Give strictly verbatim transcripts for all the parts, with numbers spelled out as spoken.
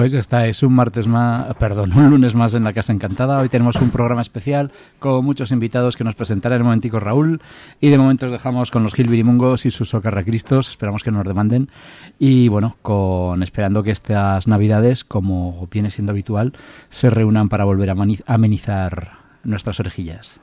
sois? Esta es un martes más, perdón, un lunes más en la Casa Encantada. Hoy tenemos un programa especial con muchos invitados que nos presentará en un momentico Raúl. Y de momento os dejamos con los Gilbirimungos y sus socarracristos. Esperamos que no nos demanden. Y bueno, con esperando que estas Navidades, como viene siendo habitual, se reúnan para volver a amenizar nuestras orejillas.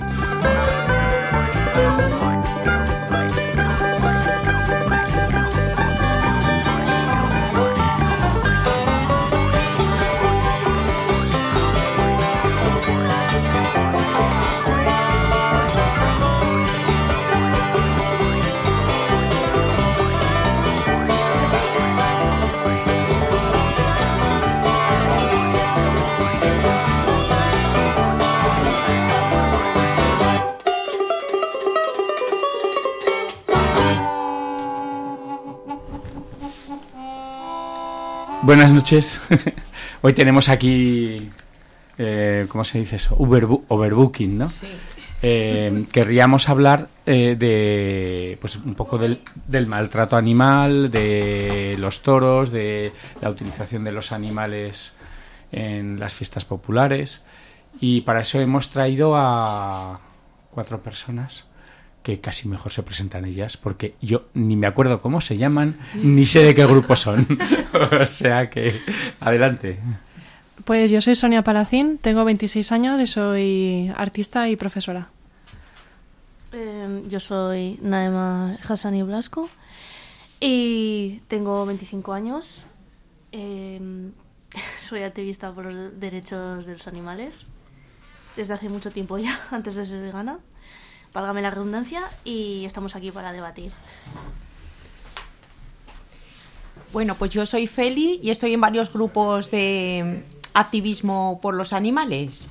Buenas noches. Hoy tenemos aquí, eh, ¿cómo se dice eso? Uberbu- overbooking, ¿no? Sí. Eh, querríamos hablar eh, de, pues un poco del, del maltrato animal, de los toros, de la utilización de los animales en las fiestas populares. Y para eso hemos traído a cuatro personas que casi mejor se presentan ellas, porque yo ni me acuerdo cómo se llaman, ni sé de qué grupo son. O sea que, adelante. Pues yo soy Sonia Palacín, tengo veintiséis años y soy artista y profesora. Eh, yo soy Naema Hassani Blasco y tengo veinticinco años. Eh, soy activista por los derechos de los animales desde hace mucho tiempo ya, antes de ser vegana. Válgame la redundancia, y estamos aquí para debatir. Bueno, pues yo soy Feli y estoy en varios grupos de activismo por los animales.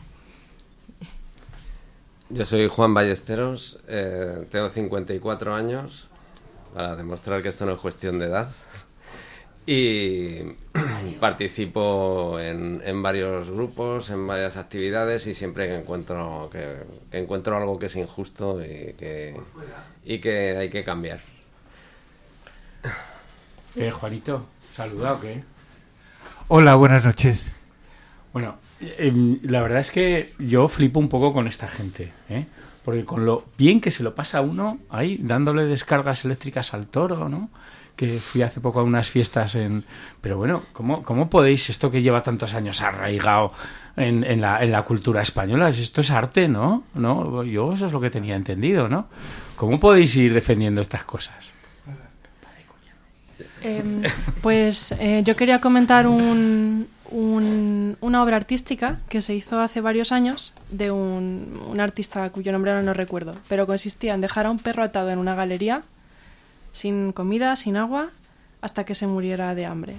Yo soy Juan Ballesteros, eh, tengo cincuenta y cuatro años, para demostrar que esto no es cuestión de edad. Y participo en, en varios grupos, en varias actividades, y siempre que encuentro que, que encuentro algo que es injusto y que, y que hay que cambiar. Eh, Juanito, ¿saluda o qué? Hola, buenas noches. Bueno, eh, la verdad es que yo flipo un poco con esta gente, ¿eh? Porque con lo bien que se lo pasa a uno ahí dándole descargas eléctricas al toro, ¿no? Que fui hace poco a unas fiestas en... Pero bueno, ¿cómo, cómo podéis, esto que lleva tantos años arraigado en, en, la, en la cultura española? Esto es arte, ¿no? ¿no? Yo eso es lo que tenía entendido, ¿no? ¿Cómo podéis ir defendiendo estas cosas? Eh, pues eh, yo quería comentar un, un, una obra artística que se hizo hace varios años de un, un artista cuyo nombre ahora no recuerdo, pero consistía en dejar a un perro atado en una galería sin comida, sin agua, hasta que se muriera de hambre.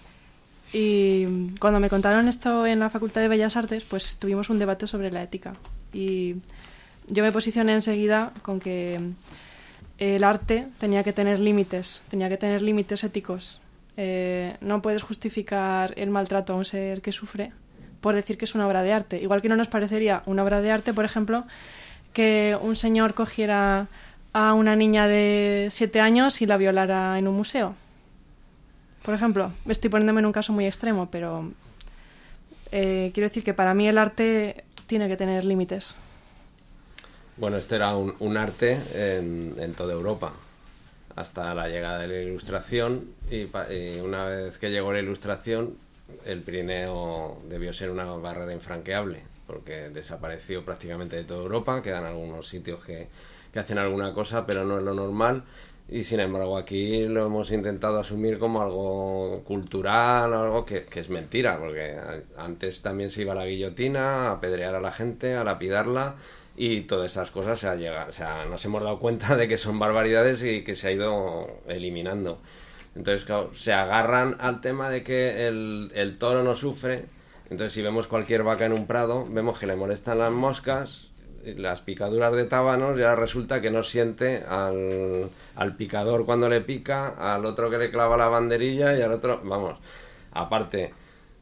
Y cuando me contaron esto en la Facultad de Bellas Artes, pues tuvimos un debate sobre la ética. Y yo me posicioné enseguida con que el arte tenía que tener límites, tenía que tener límites éticos. Eh, no puedes justificar el maltrato a un ser que sufre por decir que es una obra de arte. Igual que no nos parecería una obra de arte, por ejemplo, que un señor cogiera a una niña de siete años y la violara en un museo. Por ejemplo, estoy poniéndome en un caso muy extremo, pero eh, quiero decir que para mí el arte tiene que tener límites. Bueno, este era un, un arte en, en toda Europa, hasta la llegada de la Ilustración, y, y una vez que llegó la Ilustración, el Pirineo debió ser una barrera infranqueable, porque desapareció prácticamente de toda Europa. Quedan algunos sitios que que hacen alguna cosa, pero no es lo normal, y sin embargo aquí lo hemos intentado asumir como algo cultural, algo que, que es mentira, porque antes también se iba a la guillotina, a apedrear a la gente, a lapidarla, y todas esas cosas se ha llegado, o sea, nos hemos dado cuenta de que son barbaridades y que se ha ido eliminando. Entonces, claro, se agarran al tema de que el, el toro no sufre. Entonces, si vemos cualquier vaca en un prado, vemos que le molestan las moscas, las picaduras de tábanos, ya resulta que no siente al, al picador cuando le pica, al otro que le clava la banderilla y al otro, vamos, aparte,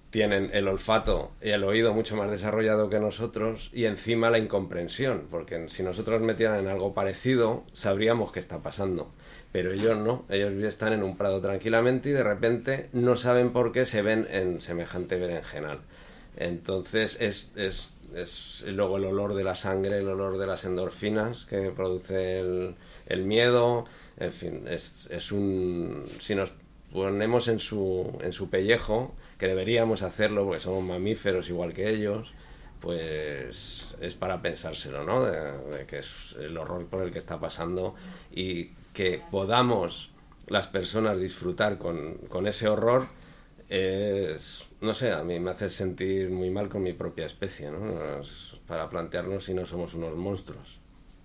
tienen el olfato y el oído mucho más desarrollado que nosotros y encima la incomprensión, porque si nosotros metieran en algo parecido sabríamos qué está pasando, pero ellos no, ellos están en un prado tranquilamente y de repente no saben por qué se ven en semejante berenjenal. Entonces es, es, es luego el olor de la sangre, el olor de las endorfinas que produce el, el miedo, en fin, es, es un... si nos ponemos en su, en su pellejo, que deberíamos hacerlo porque somos mamíferos igual que ellos, pues es para pensárselo, ¿no? De, de que es el horror por el que está pasando y que podamos las personas disfrutar con, con ese horror es, no sé, a mí me hace sentir muy mal con mi propia especie, ¿no? Es para plantearnos si no somos unos monstruos.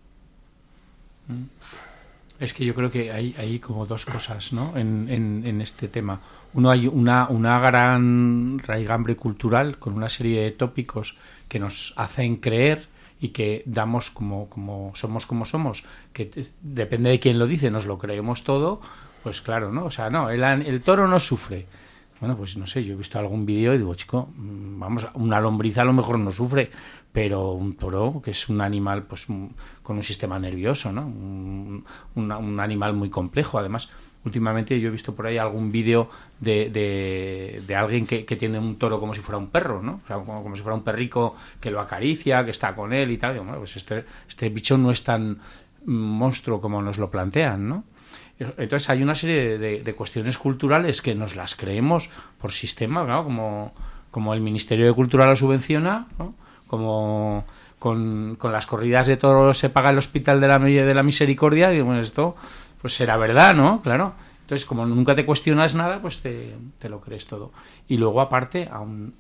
Es que yo creo que hay, hay como dos cosas, ¿no? en, en, en este tema. Uno, hay una, una gran raigambre cultural con una serie de tópicos que nos hacen creer y que damos como, como somos como somos, que te, depende de quién lo dice, nos lo creemos todo, pues claro, ¿no? O sea, no, el, el toro no sufre. Bueno, pues no sé, yo he visto algún vídeo y digo, chico, vamos, una lombriz a lo mejor no sufre, pero un toro, que es un animal pues un, con un sistema nervioso, ¿no? Un, un, un animal muy complejo. Además, últimamente yo he visto por ahí algún vídeo de, de, de alguien que, que tiene un toro como si fuera un perro, ¿no? O sea, como, como si fuera un perrico que lo acaricia, que está con él y tal. Y digo, bueno, pues este, este bicho no es tan monstruo como nos lo plantean, ¿no? Entonces hay una serie de, de cuestiones culturales que nos las creemos por sistema, ¿no? como, como el Ministerio de Cultura lo subvenciona, ¿no? Como con, con las corridas de toros se paga el Hospital de la, de la Misericordia, y bueno, esto pues será verdad, ¿no? Claro. Entonces, como nunca te cuestionas nada, pues te, te lo crees todo. Y luego, aparte, aun,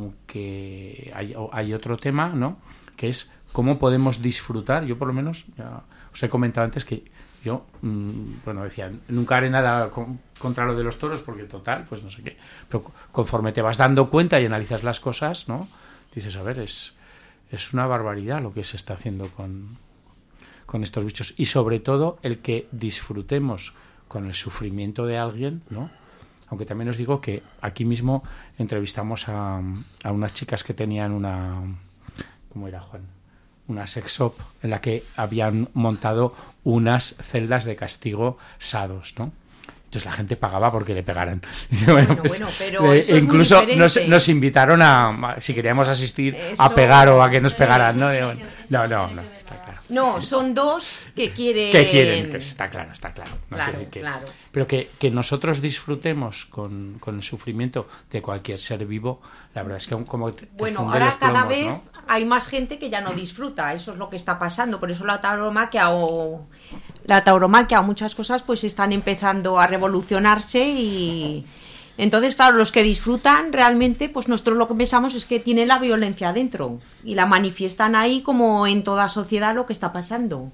aunque hay, hay otro tema, ¿no? Que es cómo podemos disfrutar. Yo, por lo menos, ya os he comentado antes que yo, mmm, bueno, decía, nunca haré nada con, contra lo de los toros, porque total, pues no sé qué. Pero conforme te vas dando cuenta y analizas las cosas, ¿no? Dices, a ver, es, es una barbaridad lo que se está haciendo con, con estos bichos. Y sobre todo, el que disfrutemos con el sufrimiento de alguien, ¿no? Aunque también os digo que aquí mismo entrevistamos a, a unas chicas que tenían una... ¿Cómo era, Juan? Una sex shop en la que habían montado unas celdas de castigo sados, ¿no? Entonces la gente pagaba porque le pegaran. Bueno, bueno, pues, bueno, pero eh, eso es incluso muy nos, nos invitaron a, si queríamos asistir, eso, a pegar o a que nos sí. pegaran, ¿no? No, no, no, no, está claro. No, son dos que quieren... Que quieren, que está claro, está claro. ¿no? Claro, que, que, claro. Pero que, que nosotros disfrutemos con, con el sufrimiento de cualquier ser vivo, la verdad es que como te, te Bueno, funde ahora los cada plomos, vez ¿no? hay más gente que ya no disfruta, eso es lo que está pasando, por eso la tauromaquia o la tauromaquia o muchas cosas pues están empezando a revolucionarse y entonces claro, los que disfrutan realmente pues nosotros lo que pensamos es que tienen la violencia dentro y la manifiestan ahí como en toda sociedad lo que está pasando.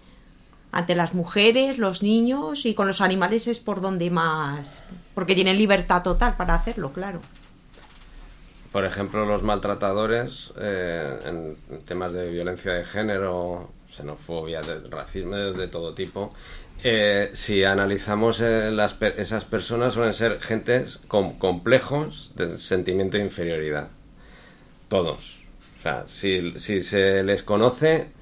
Ante las mujeres, los niños y con los animales es por donde más, porque tienen libertad total para hacerlo, claro. Por ejemplo, los maltratadores eh, en temas de violencia de género, xenofobia, de racismo de, de todo tipo, eh, si analizamos eh, las, esas personas suelen ser gentes con complejos de sentimiento de inferioridad. Todos. O sea, si, si se les conoce,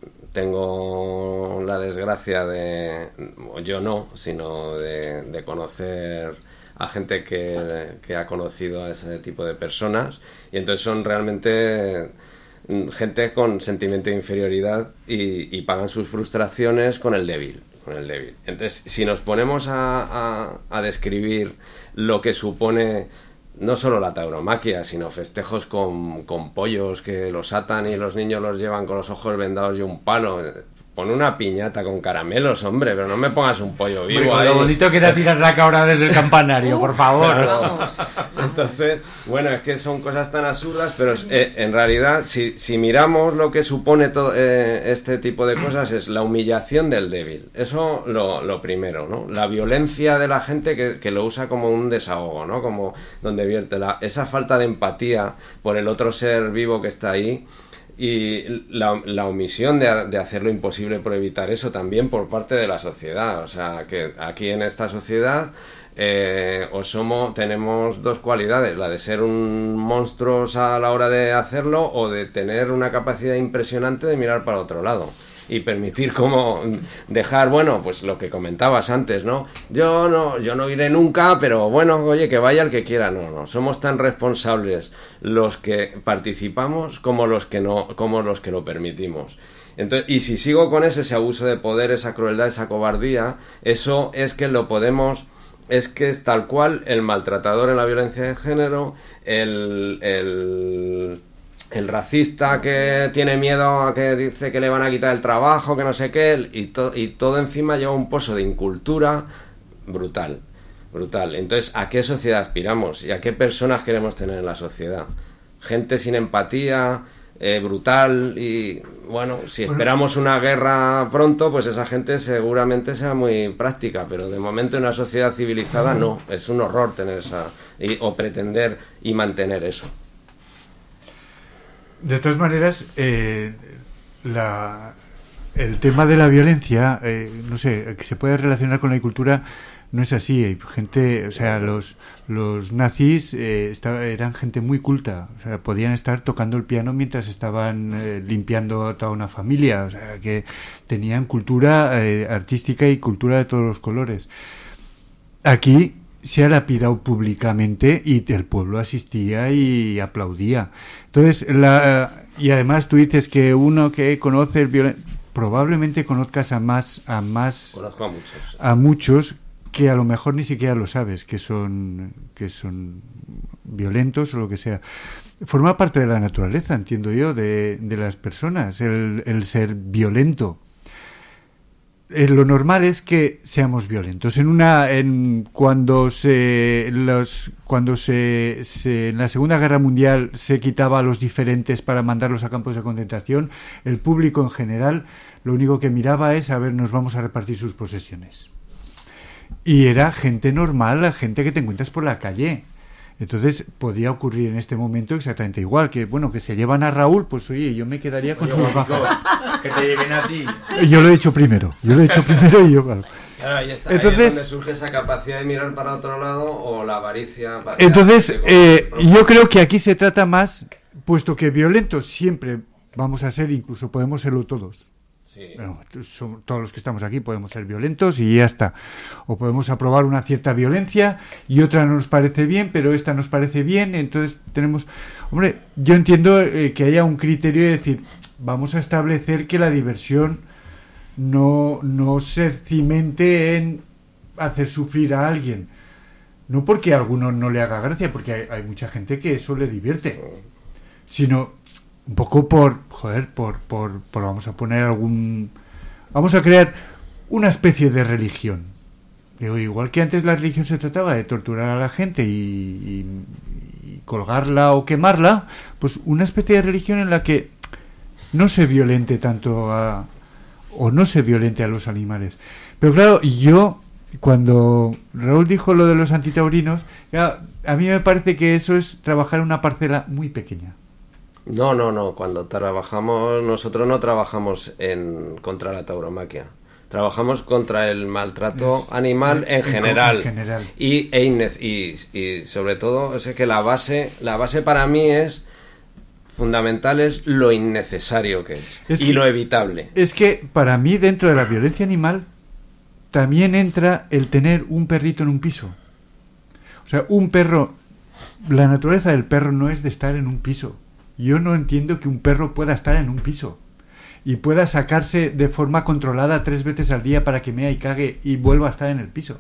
tengo la desgracia de, yo no, sino de, de conocer a gente que, que ha conocido a ese tipo de personas y entonces son realmente gente con sentimiento de inferioridad y, y pagan sus frustraciones con el débil, con el débil. Entonces, si nos ponemos a, a, a describir lo que supone no solo la tauromaquia, sino festejos con, con pollos que los atan y los niños los llevan con los ojos vendados y un palo. Pon una piñata con caramelos, hombre, pero no me pongas un pollo vivo ahí. Lo bonito que era tirar la cabra desde el campanario, por favor. Claro. Entonces, bueno, es que son cosas tan absurdas, pero eh, en realidad, si, si miramos lo que supone todo eh, este tipo de cosas, es la humillación del débil. Eso lo, lo primero, ¿no? La violencia de la gente que, que lo usa como un desahogo, ¿no? Como donde vierte la, esa falta de empatía por el otro ser vivo que está ahí. y la, la omisión de, de hacer lo imposible por evitar eso también por parte de la sociedad. O sea, que aquí en esta sociedad eh, o somos, tenemos dos cualidades, la de ser un monstruos a la hora de hacerlo o de tener una capacidad impresionante de mirar para otro lado. Y permitir como dejar, bueno, pues lo que comentabas antes, ¿no? Yo no, yo no iré nunca, pero bueno, oye, que vaya el que quiera. No, no, somos tan responsables los que participamos como los que no, como los que lo permitimos. Entonces, y si sigo con eso, ese abuso de poder, esa crueldad, esa cobardía, eso es que lo podemos, es que es tal cual el maltratador en la violencia de género, el... el el racista que tiene miedo a que dice que le van a quitar el trabajo, que no sé qué, y, to- y todo encima lleva un pozo de incultura brutal, brutal. Entonces, ¿a qué sociedad aspiramos? ¿Y a qué personas queremos tener en la sociedad? Gente sin empatía, eh, brutal, y bueno, si esperamos una guerra pronto, pues esa gente seguramente sea muy práctica, pero de momento en una sociedad civilizada no, es un horror tener esa, y, o pretender y mantener eso. De todas maneras, eh, la, el tema de la violencia, eh, no sé, que se puede relacionar con la cultura, no es así. Hay gente, o sea, los los nazis eh, estaba, eran gente muy culta, o sea, podían estar tocando el piano mientras estaban eh, limpiando a toda una familia, o sea, que tenían cultura eh, artística y cultura de todos los colores. Aquí se ha lapidado públicamente y el pueblo asistía y aplaudía. Entonces, la, y además tú dices que uno que conoce el violen... probablemente conozcas a más, a más, conozco a muchos, a muchos que a lo mejor ni siquiera lo sabes que son, que son violentos o lo que sea. Forma parte de la naturaleza, entiendo yo, de, de las personas, el, el ser violento. Eh, lo normal es que seamos violentos. En una, en cuando se, los, cuando se, se, en la Segunda Guerra Mundial se quitaba a los diferentes para mandarlos a campos de concentración, el público en general lo único que miraba es a ver, nos vamos a repartir sus posesiones. Y era gente normal, la gente que te encuentras por la calle. Entonces podía ocurrir en este momento exactamente igual, que bueno, que se llevan a Raúl, pues oye, yo me quedaría con sus bajas. Que te lleven a ti. Yo lo he hecho primero, yo lo he hecho primero y yo, claro. Claro, ahí está, entonces, ahí es donde surge esa capacidad de mirar para otro lado o la avaricia. Para entonces, eh, yo creo que aquí se trata más, puesto que violentos siempre vamos a ser, incluso podemos serlo todos. Sí. Bueno, son, todos los que estamos aquí podemos ser violentos y ya está. O podemos aprobar una cierta violencia y otra no nos parece bien, pero esta nos parece bien, entonces tenemos... Hombre, yo entiendo eh, que haya un criterio de decir, vamos a establecer que la diversión no, no se cimente en hacer sufrir a alguien. No porque a alguno no le haga gracia, porque hay, hay mucha gente que eso le divierte, sino... un poco por, joder, por, por, por, vamos a poner algún, vamos a crear una especie de religión. Digo, igual que antes la religión se trataba de torturar a la gente y, y, y colgarla o quemarla, pues una especie de religión en la que no se violente tanto a, o no se violente a los animales. Pero claro, yo, cuando Raúl dijo lo de los antitaurinos, ya, a mí me parece que eso es trabajar en una parcela muy pequeña. No, no, no. Cuando trabajamos, nosotros no trabajamos en contra la tauromaquia. Trabajamos contra el maltrato es, animal en, en general. En general. Y, e innec- y, y sobre todo, es que la base, la base para mí es fundamental, es lo innecesario que es, es y que, lo evitable. Es que para mí dentro de la violencia animal también entra el tener un perrito en un piso. O sea, un perro, la naturaleza del perro no es de estar en un piso. Yo no entiendo que un perro pueda estar en un piso y pueda sacarse de forma controlada tres veces al día para que mea y cague y vuelva a estar en el piso.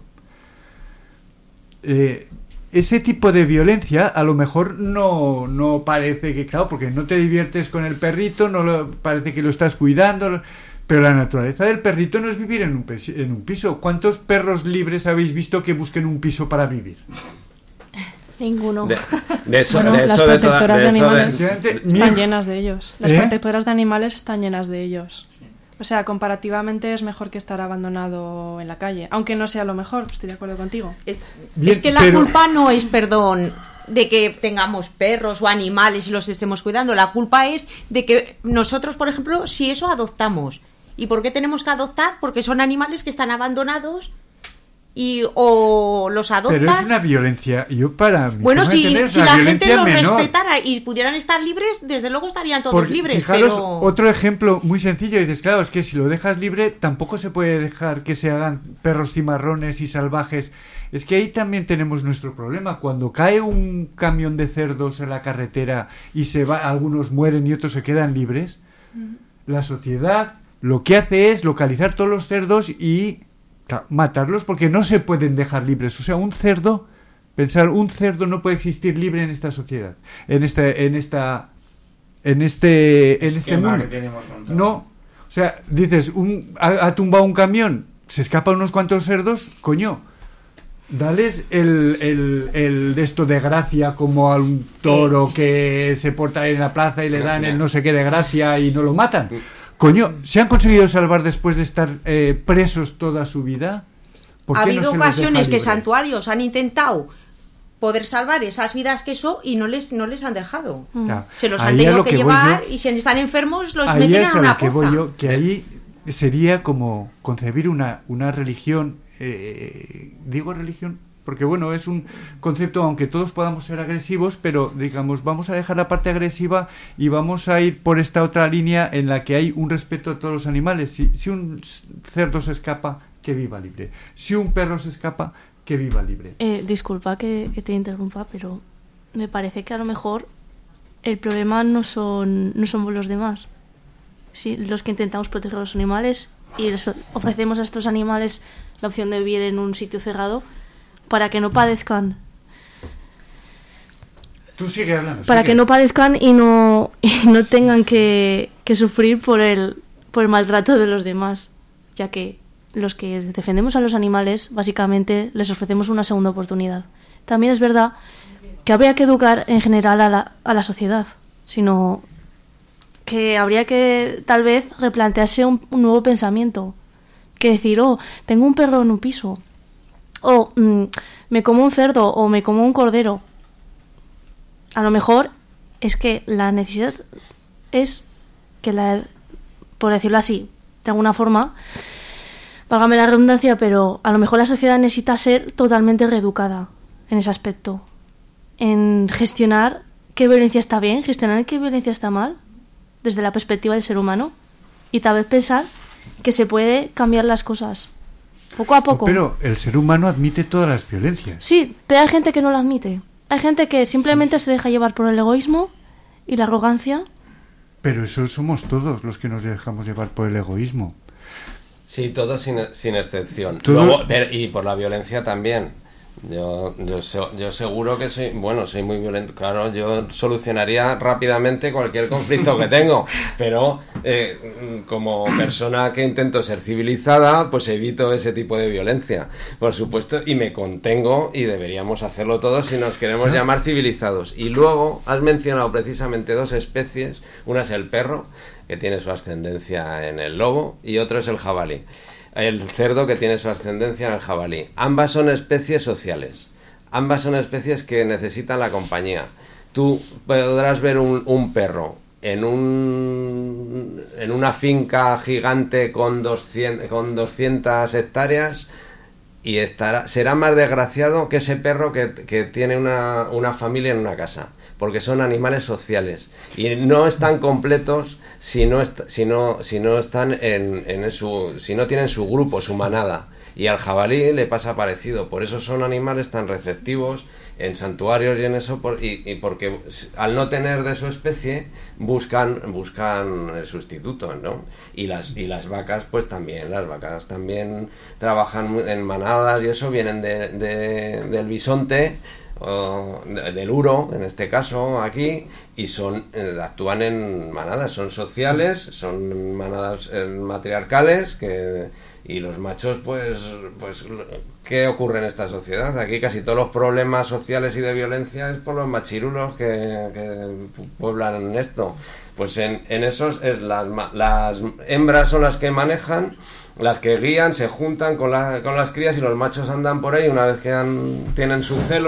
Eh, ese tipo de violencia a lo mejor no, no parece que, claro, porque no te diviertes con el perrito, no lo, parece que lo estás cuidando, pero la naturaleza del perrito no es vivir en un, en un piso. ¿Cuántos perros libres habéis visto que busquen un piso para vivir? Ninguno. De, de eso, bueno, de las eso protectoras de, toda, de, de animales de, de, de, están llenas de ellos. Las ¿Eh? protectoras de animales están llenas de ellos. O sea, comparativamente es mejor que estar abandonado en la calle. Aunque no sea lo mejor, estoy de acuerdo contigo. Es, Bien, es que la pero... culpa no es, perdón, de que tengamos perros o animales y los estemos cuidando. La culpa es de que nosotros, por ejemplo, si eso adoptamos. ¿Y por qué tenemos que adoptar? Porque son animales que están abandonados y o los adoptas. Pero es una violencia. Yo para mi bueno, si, si la gente los menor. respetara y pudieran estar libres, desde luego estarían todos Porque, libres. Fijaros, pero otro ejemplo muy sencillo. Y dices, claro, es que si lo dejas libre, tampoco se puede dejar que se hagan perros cimarrones y salvajes. Es que ahí también tenemos nuestro problema. Cuando cae un camión de cerdos en la carretera y se va, algunos mueren y otros se quedan libres, mm. la sociedad lo que hace es localizar todos los cerdos y matarlos porque no se pueden dejar libres. O sea, un cerdo, pensar, un cerdo no puede existir libre en esta sociedad, en este, en esta, en este, en este mundo. No, o sea, dices, un, ha, ha tumbado un camión, se escapan unos cuantos cerdos, coño, dales el, el, el de esto de gracia como a un toro que se porta en la plaza y le dan el no sé qué de gracia y no lo matan. Coño, ¿se han conseguido salvar después de estar eh, presos toda su vida? Ha habido no ocasiones que santuarios han intentado poder salvar esas vidas que son y no les no les han dejado. Claro. Se los han tenido que, que llevar yo, y si están enfermos los meten en una que poza. Voy yo, que ahí sería como concebir una, una religión, eh, digo religión, porque bueno, es un concepto, aunque todos podamos ser agresivos, pero digamos, vamos a dejar la parte agresiva y vamos a ir por esta otra línea en la que hay un respeto a todos los animales. Si, si un cerdo se escapa, que viva libre. Si un perro se escapa, que viva libre. Eh, disculpa que, que te interrumpa, pero me parece que a lo mejor el problema no son, no somos los demás. Sí, los que intentamos proteger a los animales y les ofrecemos a estos animales la opción de vivir en un sitio cerrado para que no padezcan. Tú sigue hablando. Para sigue. que no padezcan y no, y no tengan que, que sufrir por el, por el maltrato de los demás, ya que los que defendemos a los animales, básicamente les ofrecemos una segunda oportunidad. También es verdad que habría que educar en general a la, a la sociedad, sino que habría que tal vez replantearse un, un nuevo pensamiento, que decir, oh, tengo un perro en un piso, o mmm, me como un cerdo, o me como un cordero. A lo mejor es que la necesidad es que la, por decirlo así, de alguna forma, válgame la redundancia, pero a lo mejor la sociedad necesita ser totalmente reeducada en ese aspecto, en gestionar qué violencia está bien, gestionar qué violencia está mal, desde la perspectiva del ser humano, y tal vez pensar que se puede cambiar las cosas poco a poco. Pero el ser humano admite todas las violencias. Sí, pero hay gente que no lo admite. Hay gente que simplemente sí. se deja llevar por el egoísmo y la arrogancia. Pero eso somos todos los que nos dejamos llevar por el egoísmo. Sí, todos sin, sin excepción. ¿Todo? Luego, pero, y por la violencia también. Yo, yo, yo seguro que soy, bueno, soy muy violento. Claro, yo solucionaría rápidamente cualquier conflicto que tengo, pero eh, como persona que intento ser civilizada, pues evito ese tipo de violencia, por supuesto, y me contengo, y deberíamos hacerlo todos si nos queremos ¿no? llamar civilizados. Y luego has mencionado precisamente dos especies. Una es el perro, que tiene su ascendencia en el lobo, y otro es el jabalí. El cerdo, que tiene su ascendencia en el jabalí. Ambas son especies sociales. Ambas son especies que necesitan la compañía. Tú podrás ver un, un perro en un en una finca gigante con doscientas, con doscientas hectáreas y estará, será más desgraciado que ese perro que, que tiene una, una familia en una casa, porque son animales sociales y no están completos si no, est- si no, si no están en, en su, si no tienen su grupo, su manada. Y al jabalí le pasa parecido, por eso son animales tan receptivos en santuarios y en eso, por, y, y porque al no tener de su especie buscan buscan el sustituto, ¿no? Y las y las vacas pues también, las vacas también trabajan en manadas y eso, vienen de, de del bisonte o de, del uro, en este caso aquí, y son eh, actúan en manadas, son sociales, son manadas eh, matriarcales que y los machos, pues, pues, ¿qué ocurre en esta sociedad? Aquí casi todos los problemas sociales y de violencia es por los machirulos que, que pueblan esto. Pues en, en esos es las, las hembras son las que manejan, las que guían, se juntan con, la, con las crías y los machos andan por ahí. Una vez que han, tienen su celo ya,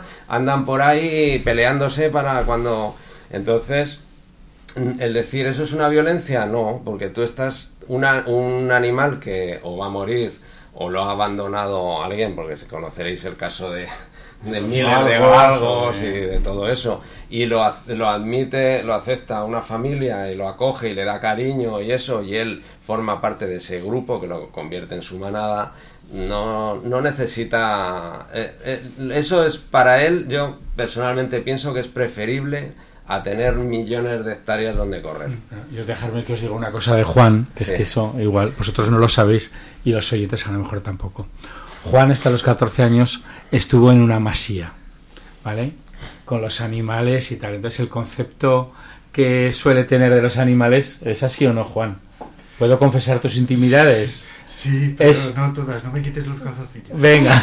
andan por ahí peleándose para cuando... Entonces, el decir eso es una violencia, no, porque tú estás... Una, un animal que o va a morir o lo ha abandonado alguien, porque se conoceréis el caso de... de miles de galgos y de todo eso, y lo, lo admite, lo acepta una familia y lo acoge y le da cariño y eso, y él forma parte de ese grupo que lo convierte en su manada, no, no necesita... Eh, eh, eso es para él, yo personalmente pienso que es preferible a tener millones de hectáreas donde correr. Yo dejarme que os diga una cosa de Juan, que sí. Es que eso igual vosotros no lo sabéis y los oyentes a lo mejor tampoco. Juan hasta los catorce años estuvo en una masía, ¿vale? Con los animales y tal. Entonces el concepto que suele tener de los animales, ¿es así o no, Juan? ¿Puedo confesar tus intimidades? Sí, pero es... no todas, no me quites los calzoncillos. Venga.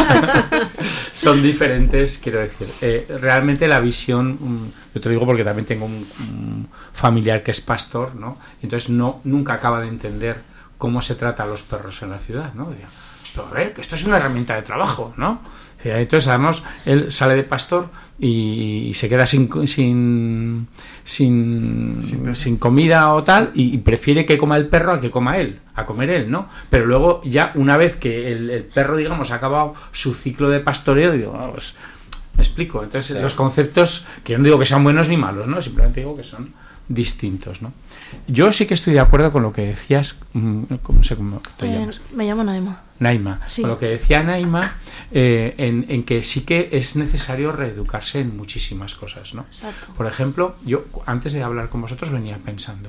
Son diferentes, quiero decir. Eh, realmente la visión, um, yo te lo digo porque también tengo un, un familiar que es pastor, ¿no? Entonces no nunca acaba de entender cómo se trata a los perros en la ciudad, ¿no? Decía, pero, eh, que esto es una herramienta de trabajo, ¿no? Entonces, además, él sale de pastor y, y se queda sin sin sin, sin, sin comida o tal, y, y prefiere que coma el perro a que coma él, a comer él, ¿no? Pero luego, ya una vez que el, el perro, digamos, ha acabado su ciclo de pastoreo, digo, oh, pues, me explico. Entonces, sí. Los conceptos, que yo no digo que sean buenos ni malos, ¿no? Simplemente digo que son distintos, ¿no? Yo sí que estoy de acuerdo con lo que decías. ¿Cómo sé cómo te eh, llamas? Me llamo Naima. Naima. Sí. Con lo que decía Naima, eh, en, en que sí que es necesario reeducarse en muchísimas cosas, ¿no? Exacto. Por ejemplo, yo antes de hablar con vosotros venía pensando,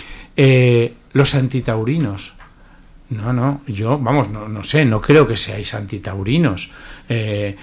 eh, los antitaurinos. No, no, yo, vamos, no, no sé, no creo que seáis antitaurinos. Eh,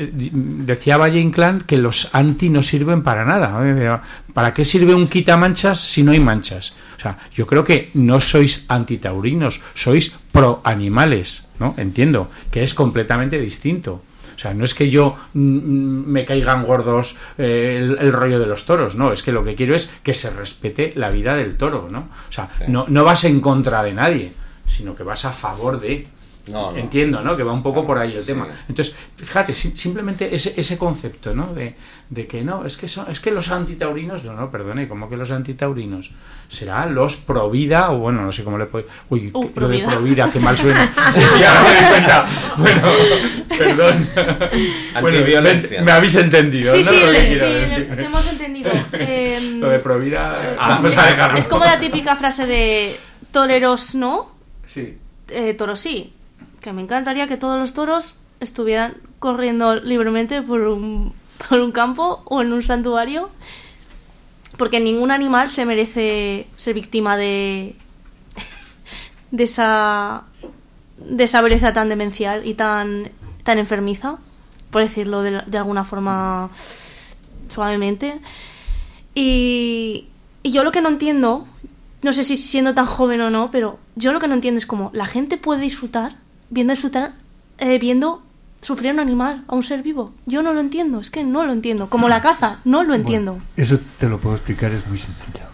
decía Valle Inclán que los anti no sirven para nada. ¿Para qué sirve un quitamanchas si no hay manchas? O sea, yo creo que no sois antitaurinos, sois pro animales, ¿no? Entiendo que es completamente distinto. O sea, no es que yo mm, me caigan gordos eh, el, el rollo de los toros, no, es que lo que quiero es que se respete la vida del toro, ¿no? O sea, sí. no, no vas en contra de nadie, sino que vas a favor de... No, no. Entiendo, ¿no? Que va un poco por ahí el tema. Sí. Entonces, fíjate, si, simplemente ese, ese concepto, ¿no? De, de que no, es que son, es que los antitaurinos, no, no, perdone, ¿cómo que los antitaurinos? ¿Será los pro vida? O bueno, no sé cómo le puedo... Uy, uh, lo de pro vida, qué mal suena. Sí, sí, ahora me doy cuenta. Bueno, perdón. Antiviolencia. Bueno, me habéis entendido, sí, ¿no? Sí, lo le, sí, le hemos entendido. Eh, lo de pro vida, ah, vamos es, a dejarlo. Es como la típica frase de toreros no, sí. Eh, toros sí. Que me encantaría que todos los toros estuvieran corriendo libremente por un, por un campo o en un santuario, porque ningún animal se merece ser víctima de de esa de esa belleza tan demencial y tan tan enfermiza, por decirlo de, de alguna forma suavemente. Y, y yo lo que no entiendo, no sé si siendo tan joven o no, pero yo lo que no entiendo es cómo la gente puede disfrutar viendo disfrutar eh, viendo sufrir a un animal, a un ser vivo. Yo no lo entiendo, es que no lo entiendo. Como la caza, no lo entiendo. Bueno, eso te lo puedo explicar, es muy sencillo.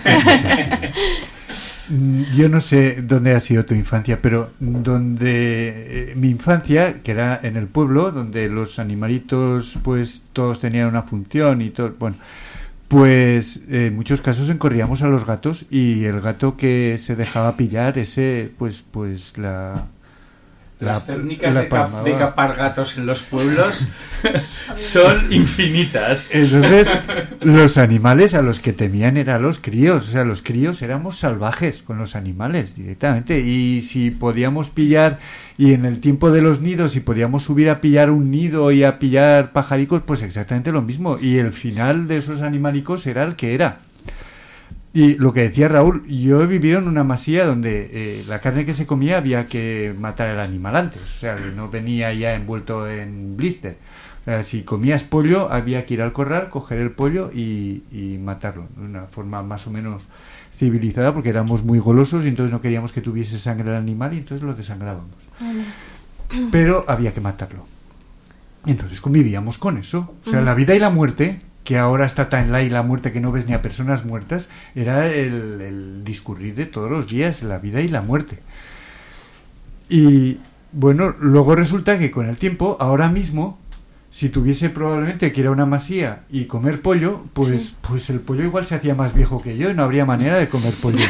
Yo no sé dónde ha sido tu infancia, pero donde eh, mi infancia, que era en el pueblo, donde los animalitos pues todos tenían una función y todo, bueno, pues eh, en muchos casos encorríamos a los gatos, y el gato que se dejaba pillar, ese pues pues la Las la, técnicas la de, cap, de capar gatos en los pueblos son infinitas. Entonces, los animales a los que temían eran los críos. O sea, los críos éramos salvajes con los animales directamente. Y si podíamos pillar, y en el tiempo de los nidos, si podíamos subir a pillar un nido y a pillar pajaricos, pues exactamente lo mismo. Y el final de esos animalicos era el que era. Y lo que decía Raúl, yo he vivido en una masía donde eh, la carne que se comía había que matar al animal antes, o sea, no venía ya envuelto en blister. O sea, si comías pollo, había que ir al corral, coger el pollo y, y matarlo, de una forma más o menos civilizada, porque éramos muy golosos y entonces no queríamos que tuviese sangre el animal, y entonces lo desangrábamos. Pero había que matarlo. Y entonces convivíamos con eso. O sea, la vida y la muerte, que ahora está tan la y la muerte que no ves ni a personas muertas, era el, el discurrir de todos los días, la vida y la muerte. Y bueno, luego resulta que con el tiempo, ahora mismo, si tuviese probablemente que ir a una masía y comer pollo, pues, sí. pues el pollo igual se hacía más viejo que yo y no habría manera de comer pollo.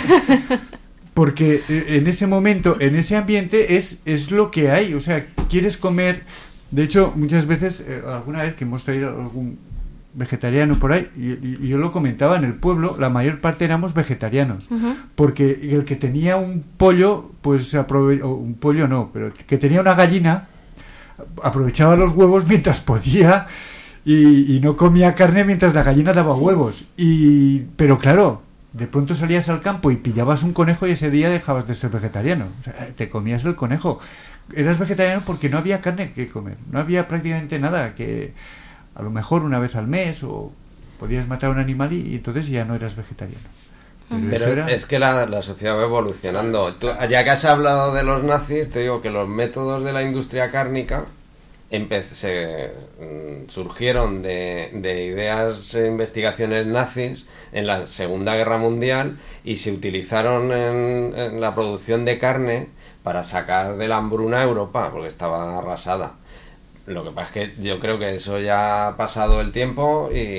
Porque en ese momento, en ese ambiente, es, es lo que hay. O sea, quieres comer... De hecho, muchas veces, eh, alguna vez que hemos traído algún vegetariano por ahí, y, y yo lo comentaba, en el pueblo la mayor parte éramos vegetarianos. Uh-huh. Porque el que tenía un pollo, pues aprove- o un pollo no, pero el que tenía una gallina, aprovechaba los huevos mientras podía y, y no comía carne mientras la gallina daba sí. huevos. Y, pero claro, de pronto salías al campo y pillabas un conejo y ese día dejabas de ser vegetariano. O sea, te comías el conejo. Eras vegetariano porque no había carne que comer, no había prácticamente nada, que a lo mejor una vez al mes o podías matar a un animal y, y entonces ya no eras vegetariano. Pero, Pero era... es que la, la sociedad va evolucionando. Tú, ya que has hablado de los nazis, te digo que los métodos de la industria cárnica empe- se, surgieron de, de ideas e investigaciones nazis en la Segunda Guerra Mundial y se utilizaron en, en la producción de carne para sacar de la hambruna a Europa, porque estaba arrasada. Lo que pasa es que yo creo que eso ya ha pasado el tiempo y,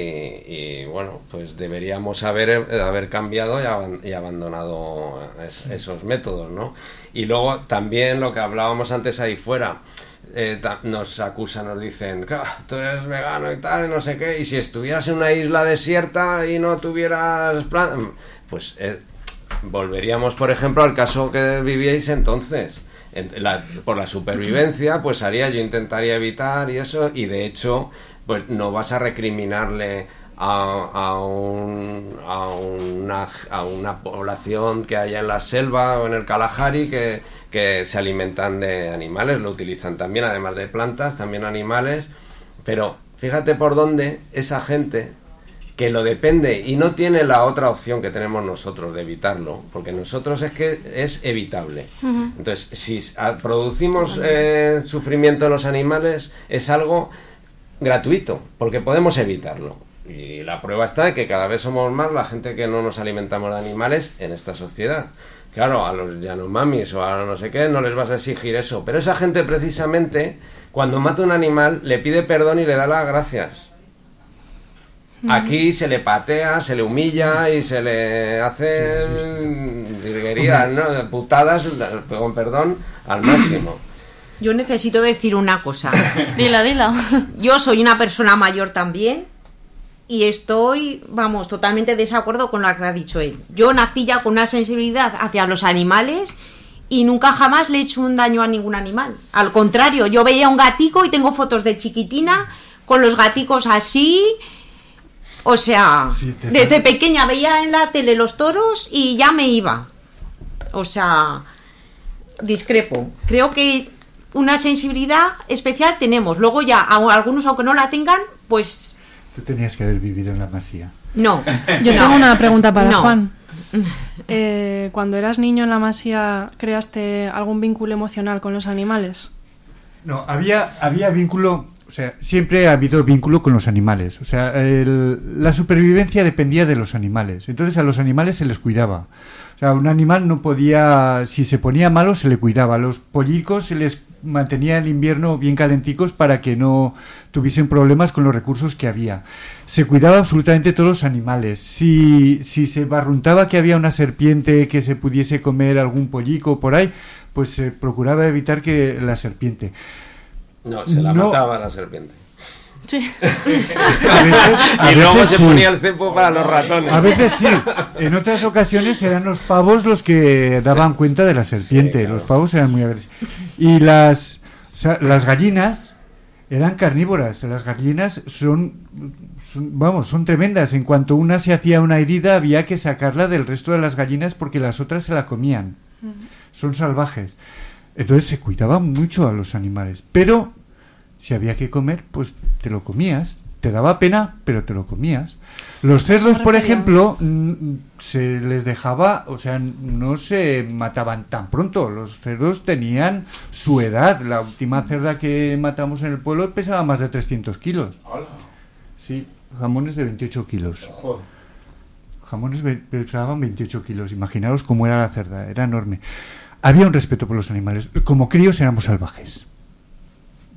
y bueno, pues deberíamos haber, haber cambiado y, ab- y abandonado es, esos métodos, ¿no? Y luego también lo que hablábamos antes ahí fuera, eh, ta- nos acusan, nos dicen, ah, tú eres vegano y tal, y no sé qué, y si estuvieras en una isla desierta y no tuvieras plan... Pues... Eh, volveríamos, por ejemplo, al caso que vivíais entonces. En la, por la supervivencia, pues haría, yo intentaría evitar y eso, y de hecho, pues no vas a recriminarle a, a, un, a, una, a una población que haya en la selva o en el Kalahari que, que se alimentan de animales, lo utilizan también, además de plantas, también animales, pero fíjate por dónde esa gente que lo depende y no tiene la otra opción que tenemos nosotros de evitarlo, porque nosotros es que es evitable. Uh-huh. Entonces, si producimos eh, sufrimiento en los animales, es algo gratuito, porque podemos evitarlo. Y la prueba está de que cada vez somos más la gente que no nos alimentamos de animales en esta sociedad. Claro, a los Yanomamis o a no sé qué no les vas a exigir eso, pero esa gente precisamente, cuando mata un animal, le pide perdón y le da las gracias. Aquí se le patea, se le humilla y se le hace virguerías, ¿no? Putadas, con perdón, al máximo. Yo necesito decir una cosa. Dila, dila. Yo soy una persona mayor también y estoy, vamos, totalmente de desacuerdo con lo que ha dicho él. Yo nací ya con una sensibilidad hacia los animales y nunca jamás le he hecho un daño a ningún animal. Al contrario, yo veía un gatico y tengo fotos de chiquitina con los gaticos así... O sea, sí, desde sale. pequeña veía en la tele los toros y ya me iba. O sea, discrepo. Creo que una sensibilidad especial tenemos. Luego ya, algunos aunque no la tengan, pues... Tú tenías que haber vivido en la masía. No. Yo no. tengo una pregunta para no. Juan. Eh, cuando eras niño en la masía, ¿creaste algún vínculo emocional con los animales? No, había, había vínculo... O sea, siempre ha habido vínculo con los animales. O sea, el, la supervivencia dependía de los animales. Entonces a los animales se les cuidaba. O sea, un animal no podía... Si se ponía malo, se le cuidaba. A los pollicos se les mantenía el invierno bien calenticos para que no tuviesen problemas con los recursos que había. Se cuidaba absolutamente todos los animales. Si, si se barruntaba que había una serpiente que se pudiese comer algún pollico por ahí, pues se procuraba evitar que la serpiente... No, se la no. mataba la serpiente. Sí. A veces, a y luego veces se sí. ponía el cepo para los ratones. A veces sí. En otras ocasiones eran los pavos los que daban sí, cuenta de la serpiente. Sí, claro. Los pavos eran muy agresivos. Y las, o sea, las gallinas eran carnívoras. Las gallinas son, son, vamos, son tremendas. En cuanto una se hacía una herida, había que sacarla del resto de las gallinas porque las otras se la comían. Uh-huh. Son salvajes. Entonces se cuidaba mucho a los animales, pero si había que comer, pues te lo comías. Te daba pena, pero te lo comías. Los cerdos, por ejemplo, se les dejaba, o sea, no se mataban tan pronto. Los cerdos tenían su edad. La última cerda que matamos en el pueblo pesaba más de trescientos kilos. Sí, jamones de veintiocho kilos. Jamones pesaban veintiocho kilos. Imaginaos cómo era la cerda, era enorme. Había un respeto por los animales. Como críos éramos salvajes.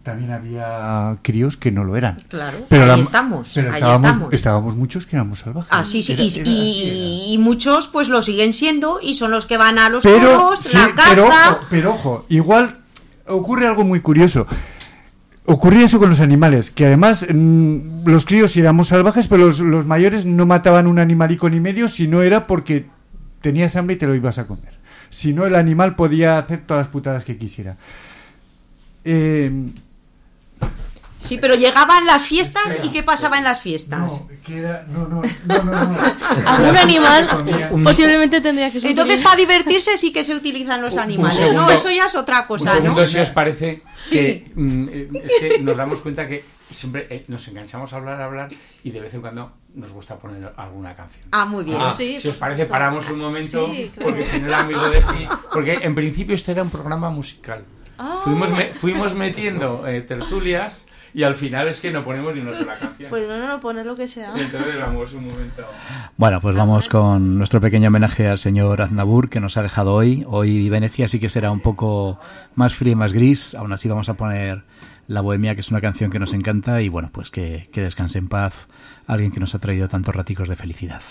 también había críos que no lo eran. Claro, pero ahí la, estamos. Pero ahí estábamos, estamos. estábamos muchos que éramos salvajes. Ah, sí, sí. Era, y, era y, así, y muchos pues lo siguen siendo y son los que van a los pero, toros, sí, la caza. pero, ojo, pero ojo, igual ocurre algo muy curioso. Ocurría eso con los animales, que además mmm, los críos éramos salvajes, pero los, los mayores no mataban un animalico ni medio si no era porque tenías hambre y te lo ibas a comer. Si no, el animal podía hacer todas las putadas que quisiera. Eh... Sí, pero llegaban las fiestas. Espera, y ¿qué pasaba en las fiestas? No, que era, no, no, no, no, no. Algún animal posiblemente tendría que ser. Entonces, para divertirse sí que se utilizan los animales, segundo, ¿no? Eso ya es otra cosa, un segundo, ¿no? Si os parece, sí. que, mm, es que nos damos cuenta que siempre eh, nos enganchamos a hablar, a hablar y de vez en cuando nos gusta poner alguna canción. Ah, muy bien. Ah, sí, si os parece, paramos un momento, sí, claro. porque si no el amigo de sí... Porque en principio este era un programa musical. Oh. Fuimos, me, fuimos metiendo eh, tertulias... Y al final es que no ponemos ni una sola canción. Pues no, no, no, poner lo que sea. Entonces vamos un momento. Bueno, pues vamos con nuestro pequeño homenaje al señor Aznavour, que nos ha dejado hoy. Hoy Venecia sí que será un poco más fría y más gris. Aún así vamos a poner La Bohemia, que es una canción que nos encanta. Y bueno, pues que, que descanse en paz alguien que nos ha traído tantos raticos de felicidad.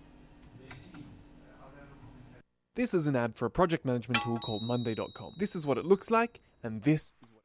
This is an ad for a project management tool called Monday dot com. This is what it looks like, and this is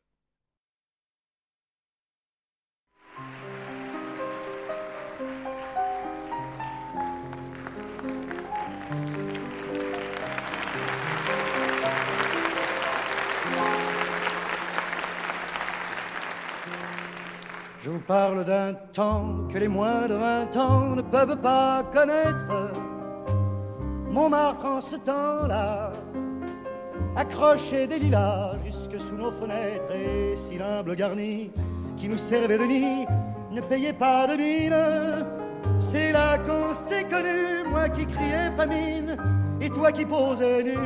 Je vous parle d'un temps que les moins de vingt ans ne peuvent pas connaître. Montmartre en ce temps-là accrochait des lilas jusque sous nos fenêtres, et si l'humble garni qui nous servait de nid ne payait pas de mine. C'est là qu'on s'est connus, moi qui criais famine et toi qui posais nu.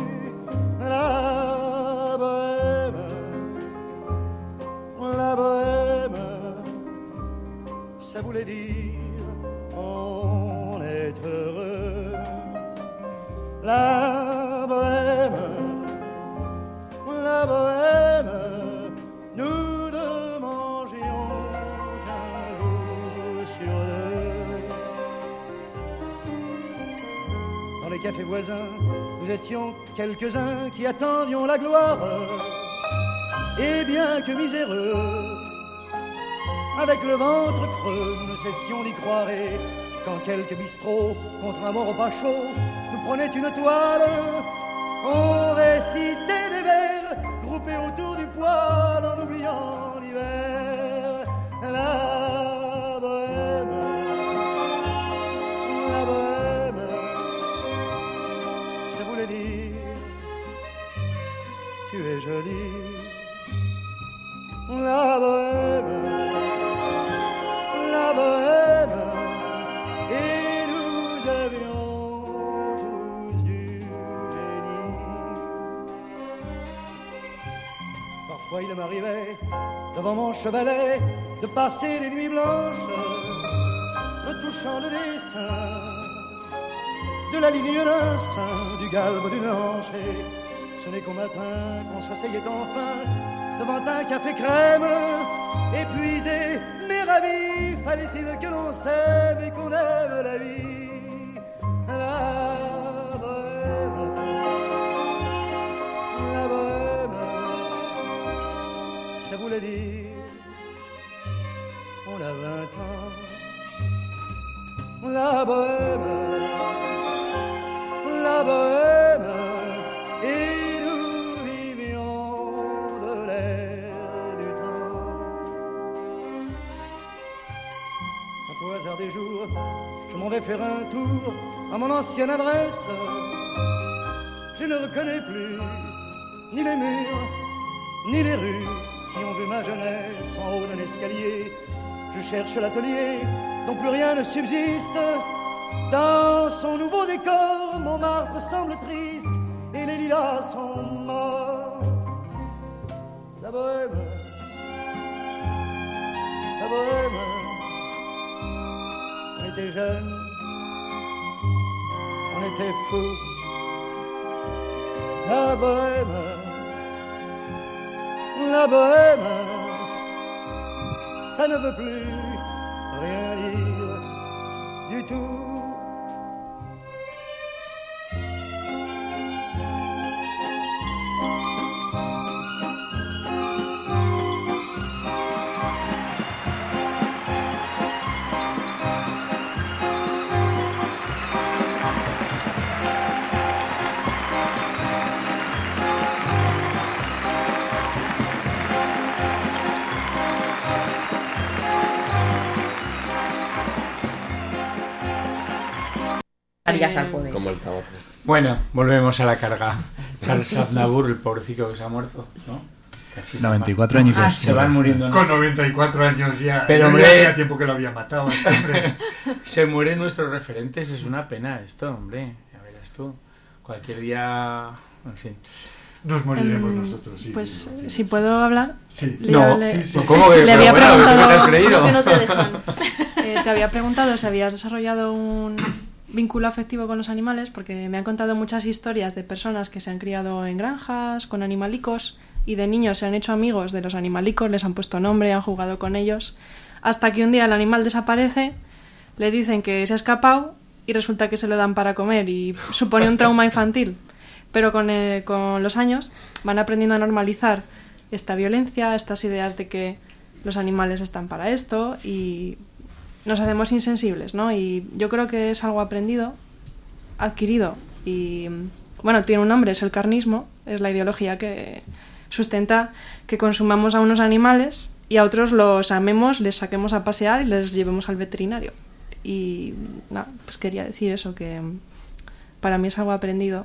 La bohème, la bohème, ça voulait dire on est heureux. La bohème, la bohème, nous ne mangions qu'un jour sur deux. Dans les cafés voisins, nous étions quelques-uns qui attendions la gloire. Et bien que miséreux, avec le ventre creux, nous ne cessions d'y croire. Et quand quelques bistrots, contre un bon repas chaud, nous prenaient une toile, on récitait des vers groupés autour du poêle en oubliant l'hiver. La bohème, la bohème, ça voulait dire tu es jolie. La bohème, la bohème, et nous avions tous du génie. Parfois il m'arrivait, devant mon chevalet, de passer des nuits blanches, retouchant le dessin de la ligne d'un sein, du galbe d'une hanche. Et ce n'est qu'au matin qu'on s'asseyait enfin devant un café crème, épuisé mais ravi. Fallait-il que l'on s'aime et qu'on aime la vie. La bohème, la bohème, ça voulait dire on a vingt ans. La bohème, la bohème, et nous vivions de l'air du temps. Au hasard des jours, je m'en vais faire un tour à mon ancienne adresse. Je ne reconnais plus ni les murs, ni les rues qui ont vu ma jeunesse en haut d'un escalier. Je cherche l'atelier dont plus rien ne subsiste. Dans son nouveau décor, Montmartre semble triste et les lilas sont morts. La bohème, la bohème, on était jeunes, on était fous. La bohème, la bohème, ça ne veut plus rien dire du tout. Al poder. Como el tabaco. Bueno, volvemos a la carga. Charles Aznavour, el pobrecito que se ha muerto, ¿no? Casi noventa y cuatro años. Ah, se van muriendo, ¿no? Con noventa y cuatro años ya. Pero, hombre, ya hacía tiempo que lo había matado. Este hombre. Se mueren nuestros referentes, es una pena esto, hombre. Ya verás tú. Cualquier día. En fin. Nos moriremos Um, nosotros, sí. Pues, si puedo hablar. Sí. Le- No, le- sí, sí. ¿cómo que? Le había pero bueno, preguntado- ¿qué te has creído? Creo que no te dejan. Eh, te había preguntado si habías desarrollado un vínculo afectivo con los animales, porque me han contado muchas historias de personas que se han criado en granjas, con animalicos, y de niños se han hecho amigos de los animalicos, les han puesto nombre, han jugado con ellos, hasta que un día el animal desaparece, le dicen que se ha escapado y resulta que se lo dan para comer y supone un trauma infantil. Pero con, eh, con los años van aprendiendo a normalizar esta violencia, estas ideas de que los animales están para esto y nos hacemos insensibles, ¿no? Y yo creo que es algo aprendido, adquirido y, bueno, tiene un nombre, es el carnismo, es la ideología que sustenta que consumamos a unos animales y a otros los amemos, les saquemos a pasear y les llevemos al veterinario. Y nada, pues quería decir eso, que para mí es algo aprendido.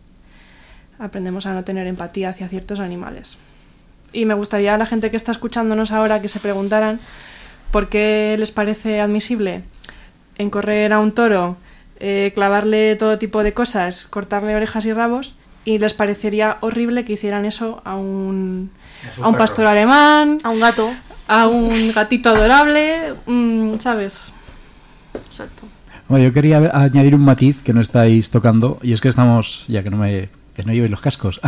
Aprendemos a no tener empatía hacia ciertos animales. Y me gustaría a la gente que está escuchándonos ahora que se preguntaran por qué les parece admisible encorrer a un toro, eh, clavarle todo tipo de cosas, cortarle orejas y rabos, y les parecería horrible que hicieran eso a un, A su a un perro. pastor alemán, A un gato. a un gatito adorable, mm, ¿sabes? Exacto. Bueno, yo quería añadir un matiz que no estáis tocando, y es que estamos, ya que no me que no llevéis los cascos,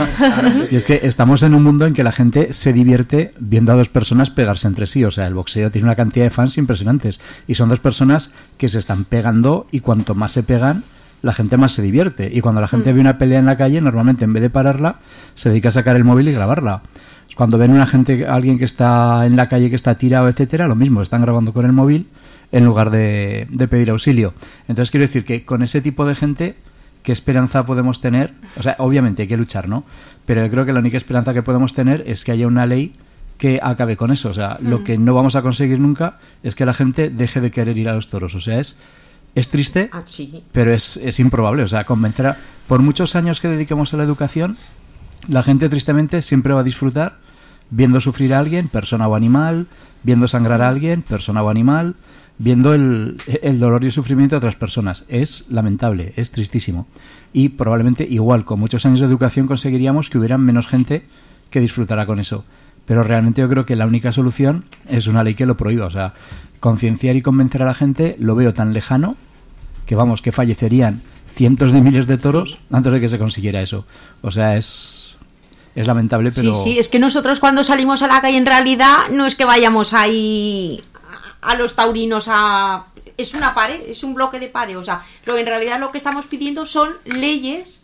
y es que estamos en un mundo en que la gente se divierte viendo a dos personas pegarse entre sí. O sea, el boxeo tiene una cantidad de fans impresionantes, y son dos personas que se están pegando, y cuanto más se pegan, la gente más se divierte. Y cuando la gente Mm. ve una pelea en la calle, normalmente en vez de pararla, se dedica a sacar el móvil y grabarla. Cuando ven una gente, alguien que está en la calle, que está tirado, etcétera, lo mismo, están grabando con el móvil en lugar de, de pedir auxilio. Entonces quiero decir que con ese tipo de gente, ¿qué esperanza podemos tener? O sea, obviamente hay que luchar, ¿no? Pero yo creo que la única esperanza que podemos tener es que haya una ley que acabe con eso. O sea, Mm. lo que no vamos a conseguir nunca es que la gente deje de querer ir a los toros. O sea, es, es triste, Ah, sí. pero es, es improbable. O sea, convencer a... Por muchos años que dediquemos a la educación, la gente tristemente siempre va a disfrutar viendo sufrir a alguien, persona o animal, viendo sangrar a alguien, persona o animal, viendo el, el dolor y el sufrimiento de otras personas. Es lamentable, es tristísimo. Y probablemente, igual, con muchos años de educación conseguiríamos que hubiera menos gente que disfrutara con eso. Pero realmente yo creo que la única solución es una ley que lo prohíba. O sea, concienciar y convencer a la gente lo veo tan lejano que, vamos, que fallecerían cientos de miles de toros antes de que se consiguiera eso. O sea, es, es lamentable, pero... Sí, sí, es que nosotros cuando salimos a la calle en realidad no es que vayamos ahí a los taurinos a... Es una pared, es un bloque de pared, o sea, lo en realidad lo que estamos pidiendo son leyes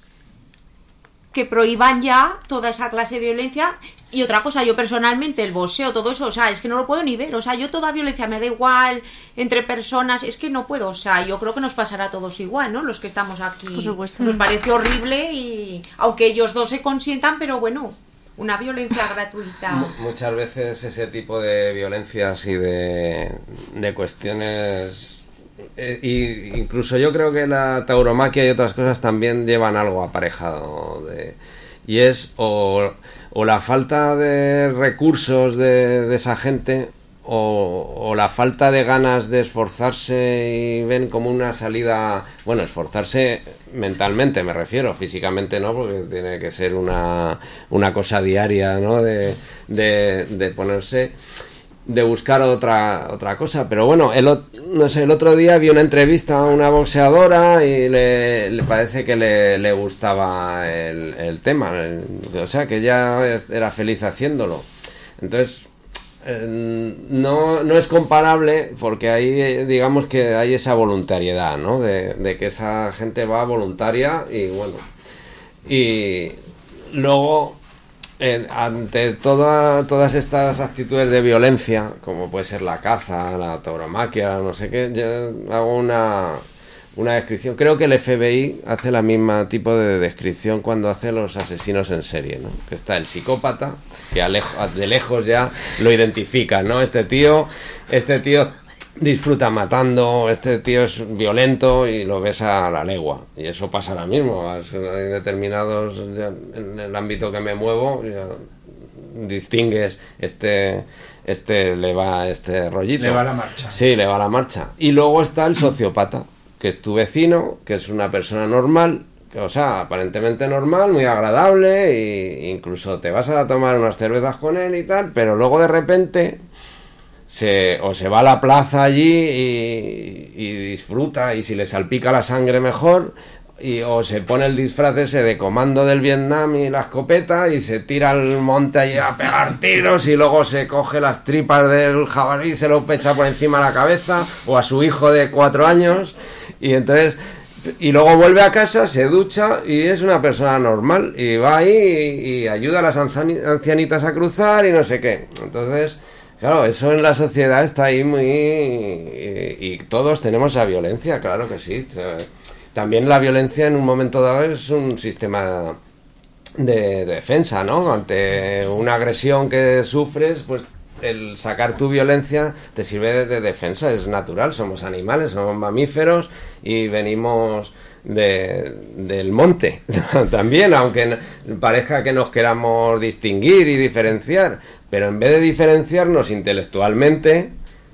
que prohíban ya toda esa clase de violencia. Y otra cosa, yo personalmente, el boxeo, todo eso, o sea, es que no lo puedo ni ver, o sea, yo toda violencia me da igual, entre personas, es que no puedo, o sea, yo creo que nos pasará a todos igual, ¿no? Los que estamos aquí. Por supuesto. Nos parece horrible y aunque ellos dos se consientan, pero bueno, una violencia gratuita. Mu- Muchas veces ese tipo de violencias y de, de cuestiones, eh, y incluso yo creo que la tauromaquia y otras cosas también llevan algo aparejado, de, y es o, o la falta de recursos de, de esa gente, o, o la falta de ganas de esforzarse y ven como una salida, bueno, esforzarse mentalmente me refiero, físicamente no, porque tiene que ser una, una cosa diaria, ¿no? De, de, de ponerse, de buscar otra otra cosa. Pero bueno, el, ot- no sé, el otro día vi una entrevista a una boxeadora y le, le parece que le, le gustaba el, el tema, el- o sea, que ella era feliz haciéndolo. Entonces, eh, no, no es comparable porque ahí digamos que hay esa voluntariedad, ¿no? De, de que esa gente va voluntaria y bueno, y luego eh, ante toda, todas estas actitudes de violencia, como puede ser la caza, la tauromaquia, no sé qué, yo hago una... una descripción. Creo que el F B I hace la misma tipo de descripción cuando hace los asesinos en serie, ¿no? Que está el psicópata, que a lejo, de lejos ya lo identifica, ¿no? Este tío, este tío disfruta matando, este tío es violento y lo ves a la legua. Y eso pasa ahora mismo. Hay determinados, en el ámbito que me muevo, distingues este... este le va este rollito. Le va la marcha. Sí, le va la marcha. Y luego está el sociópata, que es tu vecino, que es una persona normal, que, o sea, aparentemente normal, muy agradable, e incluso te vas a tomar unas cervezas con él y tal, pero luego de repente se, o se va a la plaza allí y, y disfruta, y si le salpica la sangre mejor, y o se pone el disfraz ese de comando del Vietnam y la escopeta y se tira al monte allí a pegar tiros y luego se coge las tripas del jabalí y se lo pecha por encima de la cabeza, o a su hijo de cuatro años, y entonces y luego vuelve a casa, se ducha y es una persona normal y va ahí y, y ayuda a las ancianitas a cruzar y no sé qué. Entonces, claro, eso en la sociedad está ahí muy... y, y todos tenemos esa violencia, claro que sí. También la violencia en un momento dado es un sistema de, de defensa, ¿no? Ante una agresión que sufres, pues el sacar tu violencia te sirve de, de defensa, es natural, somos animales, somos mamíferos y venimos de, del monte también, aunque parezca que nos queramos distinguir y diferenciar, pero en vez de diferenciarnos intelectualmente,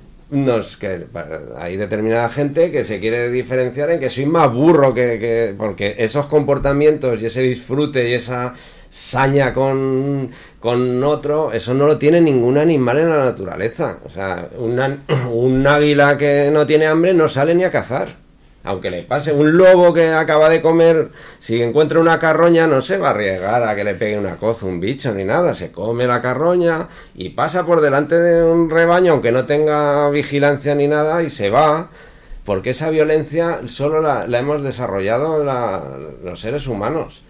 nos que hay determinada gente que se quiere diferenciar en que soy más burro que, que porque esos comportamientos y ese disfrute y esa saña con, con otro, eso no lo tiene ningún animal en la naturaleza. O sea, una, un águila que no tiene hambre no sale ni a cazar. Aunque le pase un lobo que acaba de comer, si encuentra una carroña no se va a arriesgar a que le pegue una coza, un bicho ni nada, se come la carroña y pasa por delante de un rebaño aunque no tenga vigilancia ni nada y se va, porque esa violencia solo la, la hemos desarrollado la, los seres humanos.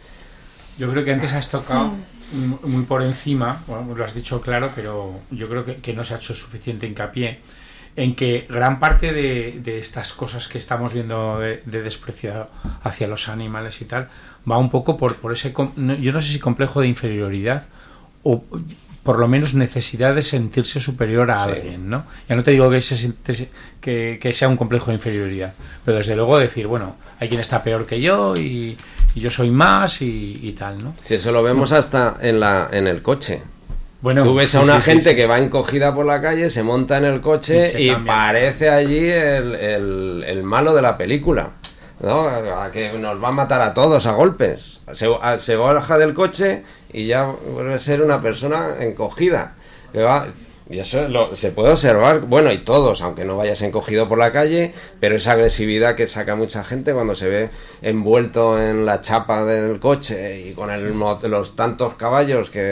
Yo creo que antes has tocado muy por encima, bueno, lo has dicho claro, pero yo creo que, que no se ha hecho suficiente hincapié en que gran parte de, de estas cosas que estamos viendo de, de desprecio hacia los animales y tal, va un poco por, por ese, yo no sé si complejo de inferioridad o por lo menos necesidad de sentirse superior a sí. alguien, ¿no? Ya no te digo que, se, que, que sea un complejo de inferioridad, pero desde luego decir, bueno, hay quien está peor que yo y, y yo soy más y, y tal, ¿no? Si eso lo vemos no. hasta en, la, en el coche. Bueno, tú ves sí, a una sí, gente sí, sí. que va encogida por la calle, se monta en el coche y, y parece allí el, el, el malo de la película, ¿no? A que nos va a matar a todos a golpes. Se, a, se baja del coche y ya vuelve a ser una persona encogida. Que va, y eso lo, se puede observar, bueno, y todos, aunque no vayas encogido por la calle, pero esa agresividad que saca mucha gente cuando se ve envuelto en la chapa del coche y con el, sí. los tantos caballos que,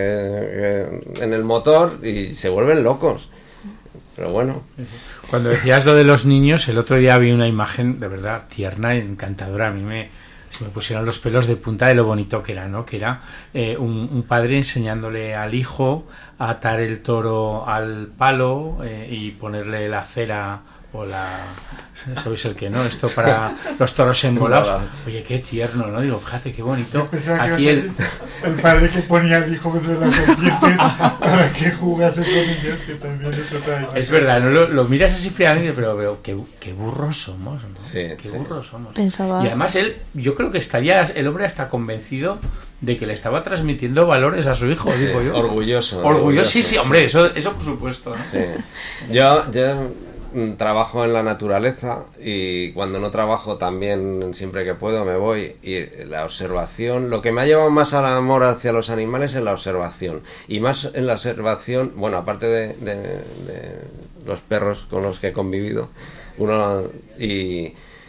que en el motor y se vuelven locos. Pero bueno. Cuando decías lo de los niños, el otro día vi una imagen de verdad tierna y encantadora. A mí me, se me pusieron los pelos de punta de lo bonito que era, ¿no? Que era eh, un, un padre enseñándole al hijo a atar el toro al palo eh, y ponerle la cera o la... ¿Sabéis el qué, no? Esto para los toros embolados. Oye, qué tierno, ¿no? Digo, fíjate, qué bonito. Aquí el... el padre que ponía al hijo entre las serpientes para que jugase con ellos, que también es otra... Es verdad, ¿no? Lo, lo miras así fríamente, pero, pero qué, qué burros somos, ¿no? Sí, qué sí. burros somos. Pensaba... Y además él, yo creo que estaría, el hombre está convencido de que le estaba transmitiendo valores a su hijo, sí, digo yo. Orgulloso. Orgulloso, orgulloso. Sí, sí, hombre, eso, eso por supuesto, ¿no? Sí. Yo... yo... trabajo en la naturaleza y cuando no trabajo también siempre que puedo me voy y la observación, lo que me ha llevado más al amor hacia los animales es la observación y más en la observación, bueno, aparte de, de, de los perros con los que he convivido uno y,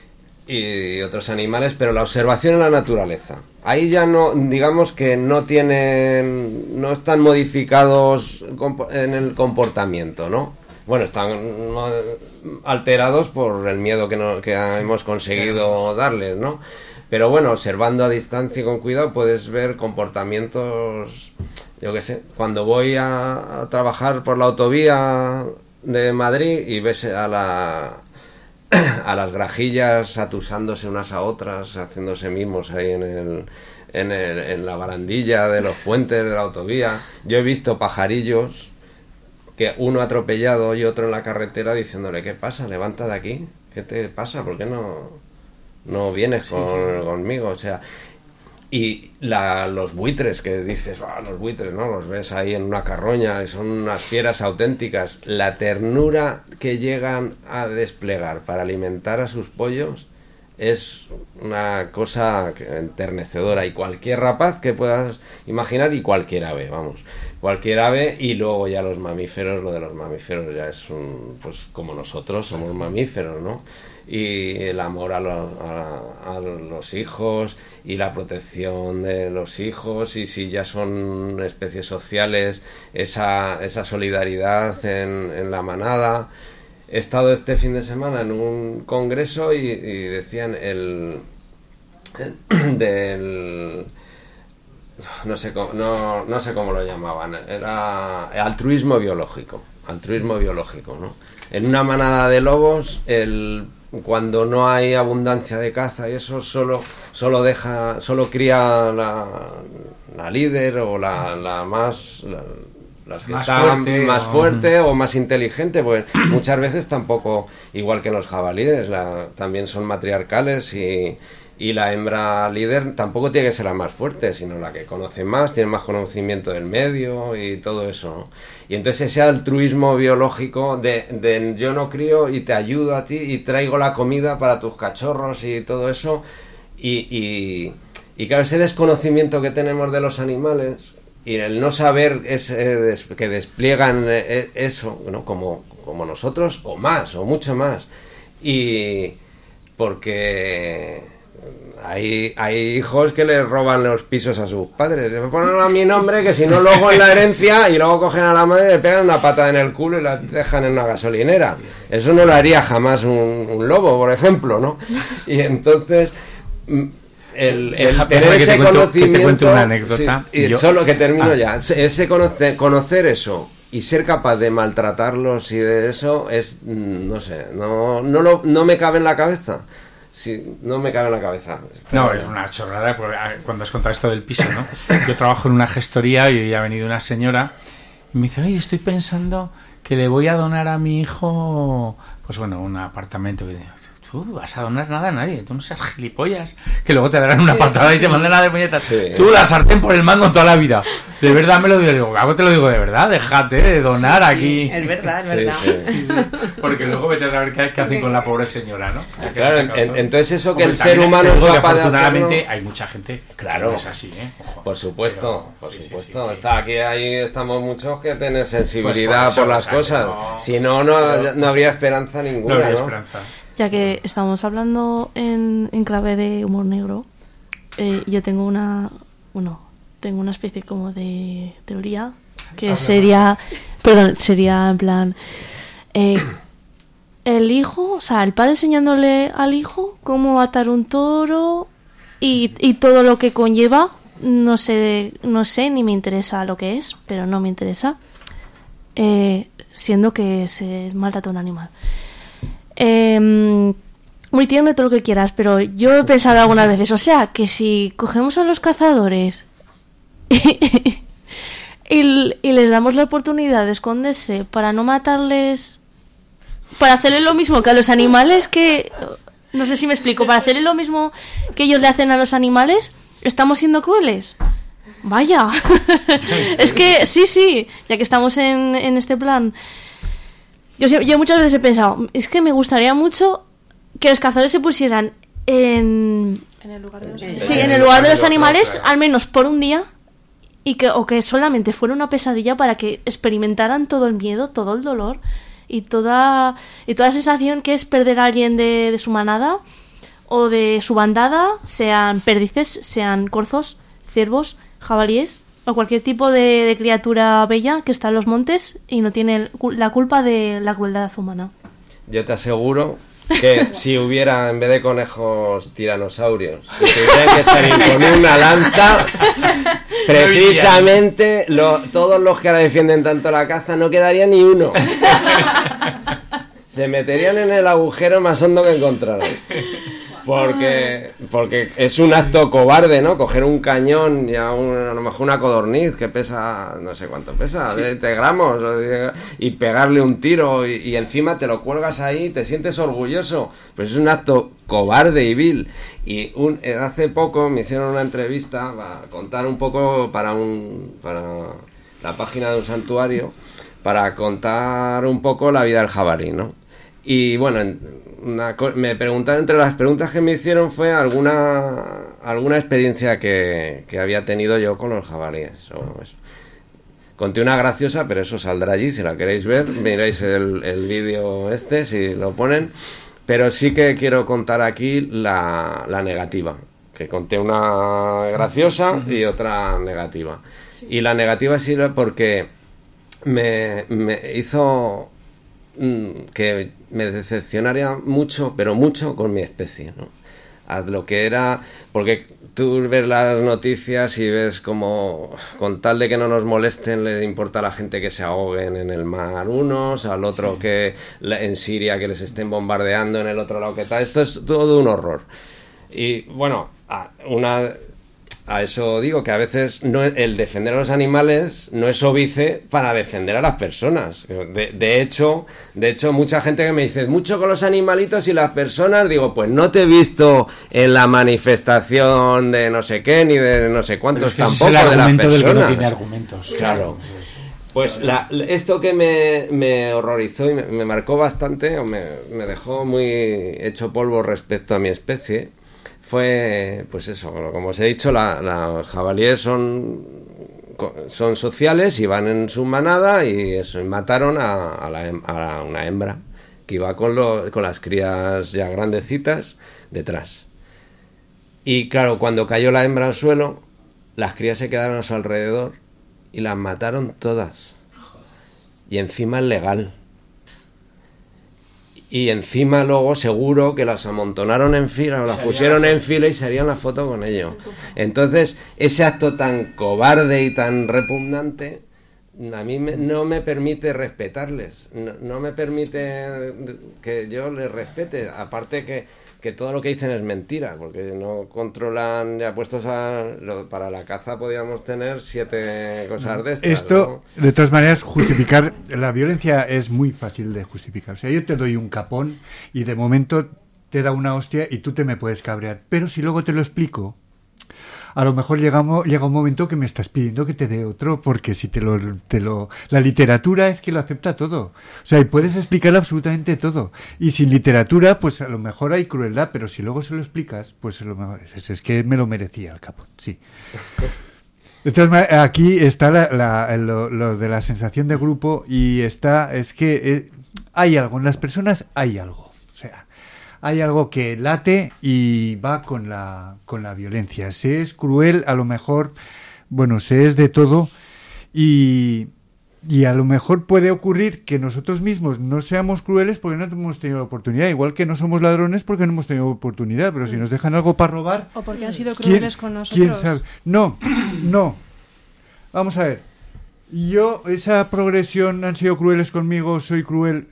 y otros animales, pero la observación en la naturaleza. Ahí ya no, digamos que no tienen, no están modificados en el comportamiento, ¿no? Bueno, están alterados por el miedo que, no, que hemos conseguido darles, ¿no? Pero bueno, observando a distancia y con cuidado puedes ver comportamientos, yo qué sé, cuando voy a, a trabajar por la autovía de Madrid y ves a la a las grajillas atusándose unas a otras, haciéndose mimos ahí en el, en el en la barandilla de los puentes de la autovía. Yo he visto pajarillos que uno atropellado y otro en la carretera diciéndole, ¿qué pasa? Levanta de aquí, ¿qué te pasa? ¿Por qué no, no vienes con, sí, sí. conmigo? O sea, y la, los buitres que dices, ah, los buitres, ¿no? Los ves ahí en una carroña y son unas fieras auténticas. La ternura que llegan a desplegar para alimentar a sus pollos es una cosa enternecedora, y cualquier rapaz que puedas imaginar, y cualquier ave, vamos, cualquier ave. Y luego ya los mamíferos, lo de los mamíferos ya es un, pues como nosotros somos mamíferos, ¿no? Y el amor a, lo, a, a los hijos y la protección de los hijos, y si ya son especies sociales, esa, esa solidaridad en, en la manada. He estado este fin de semana en un congreso y, y decían el, el del no sé cómo, no, no sé cómo lo llamaban, era altruismo biológico, altruismo biológico, ¿no? En una manada de lobos, el cuando no hay abundancia de caza y eso, solo solo deja solo cría la, la líder o la, la más la, las que más están fuerte, más o... fuerte o más inteligente, pues muchas veces tampoco, igual que en los jabalíes, la, también son matriarcales, y, y la hembra líder tampoco tiene que ser la más fuerte, sino la que conoce más, tiene más conocimiento del medio y todo eso, ¿no? Y entonces ese altruismo biológico de, de yo no crío y te ayudo a ti y traigo la comida para tus cachorros y todo eso, y, y, y claro, ese desconocimiento que tenemos de los animales y el no saber ese, que despliegan eso, ¿no? como, como nosotros, o más, o mucho más, y porque hay, hay hijos que le roban los pisos a sus padres, le ponen a mi nombre, que si no luego en la herencia, y luego cogen a la madre y le pegan una patada en el culo y la dejan en una gasolinera. Eso no lo haría jamás un, un lobo, por ejemplo, ¿no? Y entonces el, el Deja, tener ese que cuento, conocimiento, que te cuente una anécdota. Sí, y Yo, solo que termino ah. ya, ese conocer, conocer eso y ser capaz de maltratarlos y de eso es, no sé, no no lo, no me cabe en la cabeza. Sí, no me cabe en la cabeza. No, bueno. Es una chorrada cuando has contado esto del piso, ¿no? Yo trabajo en una gestoría y hoy ha venido una señora y me dice, oye, estoy pensando que le voy a donar a mi hijo, pues bueno, un apartamento. Y digo, tú vas a donar nada a nadie, tú no seas gilipollas, que luego te darán una patada y te mandan a de puñetas. Sí. Tú la sartén por el mango toda la vida. De verdad me lo digo, digo, Gabo, te lo digo de verdad, déjate de donar, sí, aquí. Sí, es verdad, es sí, verdad. Sí. Sí, sí. Porque luego vete a saber qué, qué hacen con la pobre señora, ¿no? Claro, en, en, entonces eso que Hombre, el ser humano es capaz de afortunadamente hay mucha gente claro, que no es así, ¿eh? Ojo. Por supuesto, Pero, por sí, supuesto. Sí, sí, Está aquí, ahí estamos muchos que tienen sensibilidad pues por, eso, por las o sea, cosas. No, si no, no, pero, no habría esperanza ninguna, no habría ¿no? esperanza. Ya que estamos hablando en, en clave de humor negro, eh, yo tengo una, bueno, tengo una especie como de teoría que sería, perdón, sería en plan, eh, el hijo, o sea, el padre enseñándole al hijo cómo atar un toro y, y todo lo que conlleva, no sé, no sé, ni me interesa lo que es, pero no me interesa, eh, siendo que se maltrata a un animal. Eh, muy tierno y todo lo que quieras, pero yo he pensado algunas veces, o sea, que si cogemos a los cazadores y, y, y les damos la oportunidad de esconderse para no matarles, para hacerle lo mismo que a los animales, que no sé si me explico, para hacerle lo mismo que ellos le hacen a los animales, ¿estamos siendo crueles? Vaya. Es que sí, sí, ya que estamos en, en este plan. Yo, yo muchas veces he pensado, es que me gustaría mucho que los cazadores se pusieran en, en el lugar de los sí, animales, en el lugar de los animales, al menos por un día, y que o que solamente fuera una pesadilla para que experimentaran todo el miedo, todo el dolor y toda y toda sensación que es perder a alguien de, de su manada, o de su bandada, sean perdices, sean corzos, ciervos, jabalíes o cualquier tipo de, de criatura bella que está en los montes y no tiene la culpa de la crueldad humana. Yo te aseguro que si hubiera, en vez de conejos, tiranosaurios, que tendrían que salir con una lanza, precisamente lo, todos los que ahora defienden tanto la caza no quedaría ni uno. Se meterían en el agujero más hondo que encontraran. Porque, porque es un acto cobarde, ¿no? Coger un cañón y a, un, a lo mejor una codorniz que pesa, no sé cuánto pesa, sí. veinte gramos, y pegarle un tiro y, y encima te lo cuelgas ahí y te sientes orgulloso. Pues es un acto cobarde y vil. Y un, hace poco me hicieron una entrevista para contar un poco para, un, para la página de un santuario, para contar un poco la vida del jabalí, ¿no? Y bueno, una, me preguntaron, entre las preguntas que me hicieron fue alguna alguna experiencia que, que había tenido yo con los jabalíes. O eso. Conté una graciosa, pero eso saldrá allí, si la queréis ver, miráis el, el vídeo este, si lo ponen. Pero sí que quiero contar aquí la, la negativa, que conté una graciosa y otra negativa. Sí. Y la negativa sí porque me, me hizo que me decepcionaría mucho, pero mucho con mi especie, ¿no? A lo que era, porque tú ves las noticias y ves como, con tal de que no nos molesten, le importa a la gente que se ahoguen en el mar unos, al otro sí. que en Siria que les estén bombardeando, en el otro lado que tal. Esto es todo un horror. Y bueno, una... A eso digo que a veces no, el defender a los animales no es óbice para defender a las personas. De, de hecho, de hecho, mucha gente que me dice mucho con los animalitos y las personas, digo, pues no te he visto en la manifestación de no sé qué ni de no sé cuántos, pero es que tampoco ese es el de las argumento personas. Del que no tiene argumentos. Claro. Pues la, esto que me, me horrorizó y me, me marcó bastante, o me, me dejó muy hecho polvo respecto a mi especie. Fue, pues eso, como os he dicho, la, la, los jabalíes son, son sociales y van en su manada y eso, y mataron a, a, la, a una hembra que iba con, lo, con las crías ya grandecitas detrás. Y claro, cuando cayó la hembra al suelo, las crías se quedaron a su alrededor y las mataron todas. Y encima es legal. Y encima luego seguro que las amontonaron en fila o las pusieron en fila y se harían la foto con ello. Entonces, ese acto tan cobarde y tan repugnante a mí me, no me permite respetarles, no, no me permite que yo les respete, aparte que, que todo lo que dicen es mentira, porque no controlan, ya puestos a... Lo, para la caza podíamos tener siete cosas de estas. Esto, ¿no? De todas maneras, justificar la violencia es muy fácil de justificar. O sea, yo te doy un capón y de momento te da una hostia y tú te me puedes cabrear, pero si luego te lo explico, a lo mejor llegamos, llega un momento que me estás pidiendo que te dé otro, porque si te lo, te lo... La literatura es que lo acepta todo. O sea, y puedes explicar absolutamente todo. Y sin literatura, pues a lo mejor hay crueldad, pero si luego se lo explicas, pues a lo mejor, es, es que me lo merecía el capón, sí. Entonces, aquí está la, la, lo, lo de la sensación de grupo y está, es que eh, hay algo, en las personas hay algo. O sea, hay algo que late y va con la con la violencia. Se es cruel, a lo mejor, bueno, se es de todo y, y a lo mejor puede ocurrir que nosotros mismos no seamos crueles porque no hemos tenido la oportunidad, igual que no somos ladrones porque no hemos tenido oportunidad, pero si nos dejan algo para robar... O porque han sido crueles con nosotros. ¿Quién sabe? No, no. Vamos a ver. Yo, esa progresión, han sido crueles conmigo, soy cruel...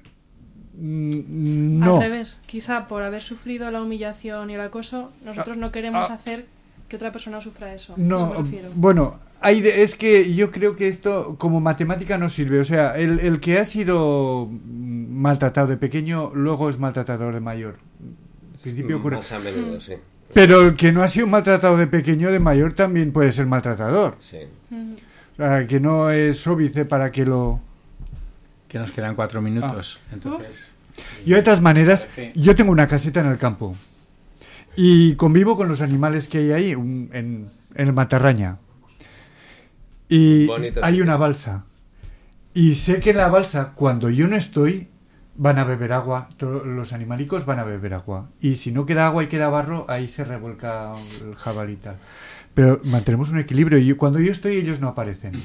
No. Al revés, quizá por haber sufrido la humillación y el acoso, nosotros no queremos ah, hacer que otra persona sufra eso. No, eso me refiero. Bueno, hay de, es que yo creo que esto como matemática no sirve. O sea, el, el que ha sido maltratado de pequeño, luego es maltratador de mayor. En principio ocurre. Más a menudo, sí. Pero el que no ha sido maltratado de pequeño, de mayor, también puede ser maltratador. Sí. O sea, que no es óbice para que lo... Que nos quedan cuatro minutos. Ah. Entonces, yo de todas maneras, yo tengo una caseta en el campo y convivo con los animales que hay ahí, un, en, en el Matarraña. Y bonito, hay sí. Una balsa. Y sé que en la balsa, cuando yo no estoy, van a beber agua, todos los animalicos van a beber agua. Y si no queda agua y queda barro, ahí se revuelca el jabalí tal. Pero mantenemos un equilibrio. Y cuando yo estoy, ellos no aparecen.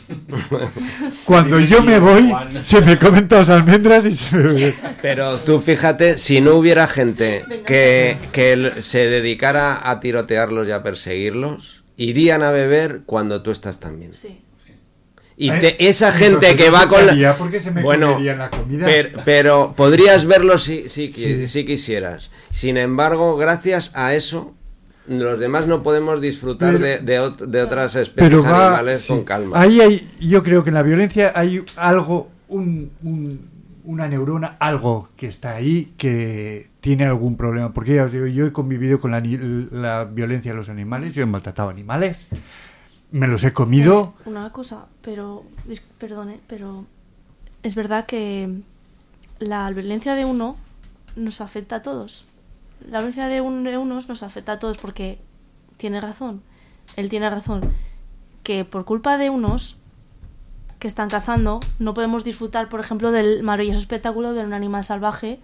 Cuando yo me voy, se me comen todas las almendras y se me beben. Pero tú fíjate, si no hubiera gente que, que se dedicara a tirotearlos y a perseguirlos, irían a beber cuando tú estás también. Sí. Y te, esa gente que va con la... porque se me bueno, la comida. Pero, pero podrías verlo si, si, Sí. si quisieras. Sin embargo, gracias a eso, los demás no podemos disfrutar Pero- de, de, ot- de otras especies Pero va, animales sí. con calma. Ahí hay, yo creo que en la violencia hay algo, un, un- una neurona, algo que está ahí que tiene algún problema. Porque ya os digo, yo he convivido con la, ni- la violencia de los animales, yo he maltratado animales, me los he comido. Una cosa, pero, dis- perdone, pero es verdad que la violencia de uno nos afecta a todos. La violencia de, un- de unos nos afecta a todos porque tiene razón. Él tiene razón. Que por culpa de unos que están cazando, no podemos disfrutar, por ejemplo, del maravilloso espectáculo de un animal salvaje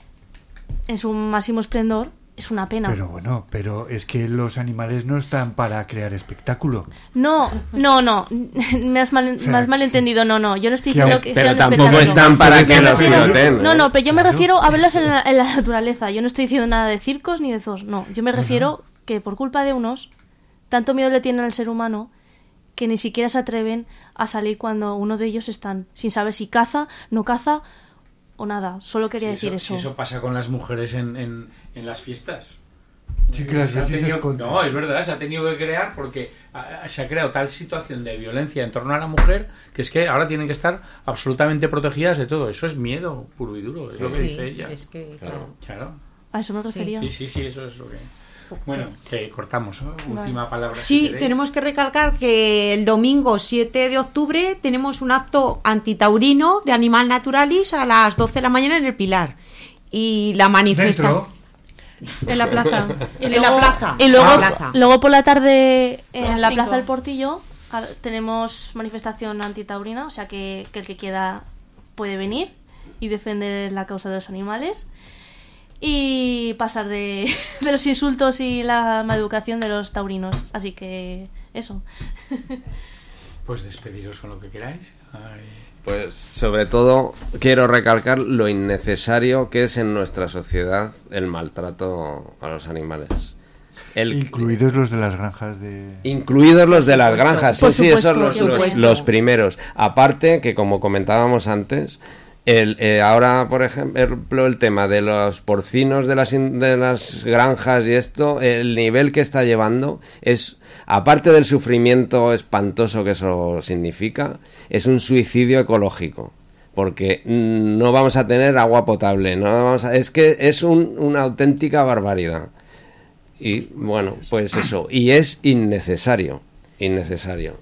en su máximo esplendor. Es una pena. Pero bueno, pero es que los animales no están para crear espectáculo. No, no, no. Me has, mal, me has malentendido. No, no. Yo no estoy Que diciendo aún- que Pero sea un tampoco espectáculo. están para Yo que me los refiero- tiroteen, ¿eh? No, no, pero yo me Claro. refiero a verlos en la, en la naturaleza. Yo no estoy diciendo nada de circos ni de zoos. No, yo me refiero que por culpa de unos, tanto miedo le tienen al ser humano que ni siquiera se atreven a salir cuando uno de ellos están sin saber si caza, no caza o nada. Solo quería Sí, decir eso, eso. si eso pasa con las mujeres en, en, en las fiestas. Sí, que las Se ha veces se tenido- esconden. no, es verdad, se ha tenido que crear porque ah, se ha creado tal situación de violencia en torno a la mujer que es que ahora tienen que estar absolutamente protegidas de todo. Eso es miedo puro y duro, es lo que Sí, dice ella. es que, Claro. claro. Claro. A eso me Sí. refería. Sí, sí, sí, eso es lo que... Bueno, que cortamos, ¿no? Última palabra. si Sí, queréis. tenemos que recalcar que el domingo siete de octubre tenemos un acto antitaurino de Animal Naturalis a las doce de la mañana en el Pilar. Y la manifestación... Dentro. En la plaza. Y En luego- la plaza. Y luego, Ah, plaza. luego por la tarde en Las la cinco. Plaza del Portillo a- tenemos manifestación antitaurina, o sea que, que el que quiera puede venir y defender la causa de los animales y pasar de, de los insultos y la maleducación de los taurinos. Así que eso. Pues despediros con lo que queráis. Ay. Pues sobre todo quiero recalcar lo innecesario que es en nuestra sociedad el maltrato a los animales. El, Incluidos los de las granjas de... Incluidos los de las granjas, sí, Por sí, esos supuesto, los, por los, supuesto. los primeros. Aparte que, como comentábamos antes, el, eh, ahora, por ejemplo, el tema de los porcinos de las, in- de las granjas y esto, el nivel que está llevando es, aparte del sufrimiento espantoso que eso significa, es un suicidio ecológico. Porque mm, no vamos a tener agua potable, no vamos a, es que es un- una auténtica barbaridad. Y bueno, pues eso. Y es innecesario. Innecesario.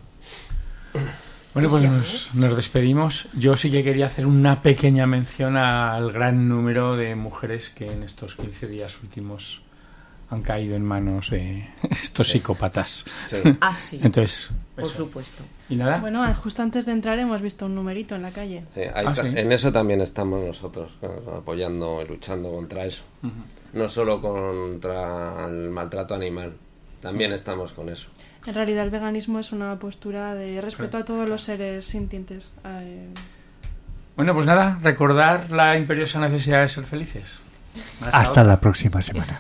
Bueno, pues nos, nos despedimos. Yo sí que quería hacer una pequeña mención al gran número de mujeres que en estos quince días últimos han caído en manos de estos psicópatas. Sí. Ah, sí, Entonces, por eso. supuesto. ¿Y nada? Bueno, justo antes de entrar hemos visto un numerito en la calle. Sí, hay Ah, ta- sí. En eso también estamos nosotros, eh, apoyando y luchando contra eso. Ujú. No solo contra el maltrato animal, también estamos con eso. En realidad el veganismo es una postura de respeto a todos los seres sintientes. Eh, Bueno, pues nada, recordar la imperiosa necesidad de ser felices. Hasta la próxima semana.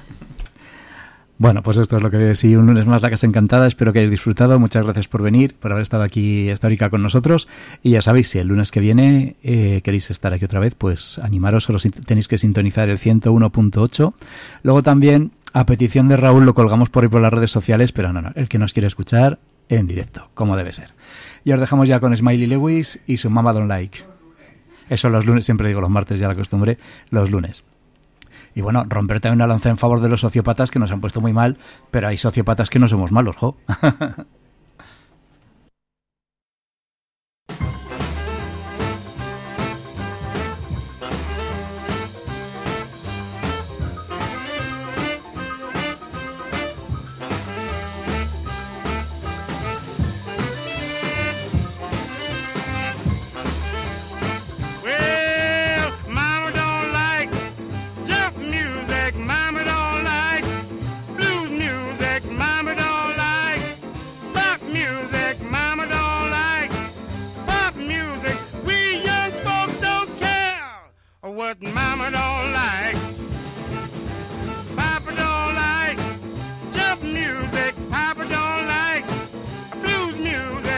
Bueno, pues esto es lo que es. Y un lunes más, la casa encantada. Espero que hayáis disfrutado. Muchas gracias por venir, por haber estado aquí esta horica con nosotros. Y ya sabéis, si el lunes que viene eh, queréis estar aquí otra vez, pues animaros. Solo sin- tenéis que sintonizar el ciento uno punto ocho. Luego también, a petición de Raúl, lo colgamos por ahí por las redes sociales, pero no, no. El que nos quiere escuchar en directo, como debe ser. Y os dejamos ya con Smiley Lewis y su Mama Don't Like. Eso los lunes, siempre digo los martes, ya la costumbre, los lunes. Y bueno, romper también una lanza en favor de los sociópatas que nos han puesto muy mal, pero hay sociópatas que no somos malos, jo. Well, mama don't like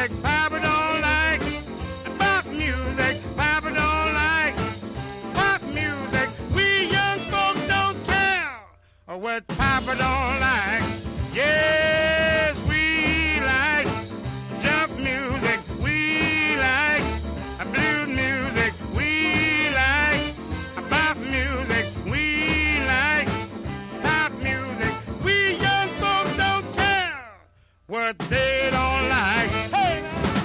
music Papa don't like. Pop music Papa don't like. Pop music, we young folks don't care what Papa don't like. Yes, we like jump music, we like blues music, we like pop music, we like pop music. We young folks don't care what they don't like. Hey!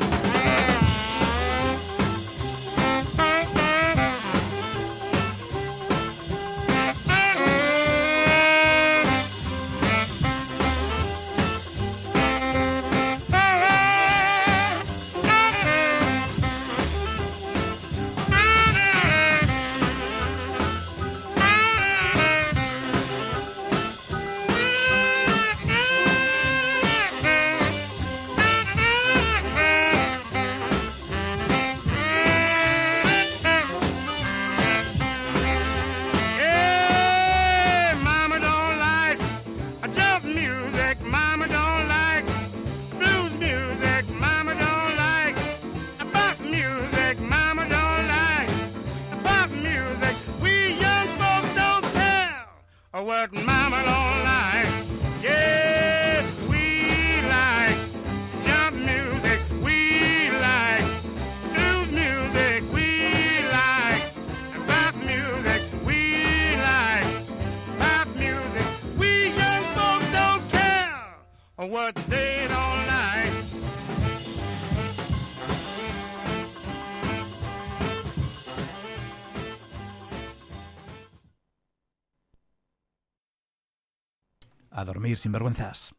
Hey, Mama don't like jump music. Mama don't like blues music. Mama don't like pop music. Mama don't like pop music. We young folks don't care what Mama don't like. Yeah, we like jump music. We like blues music. We like pop music. We like pop music. We young folks don't care what they don't like. A dormir sin vergüenzas.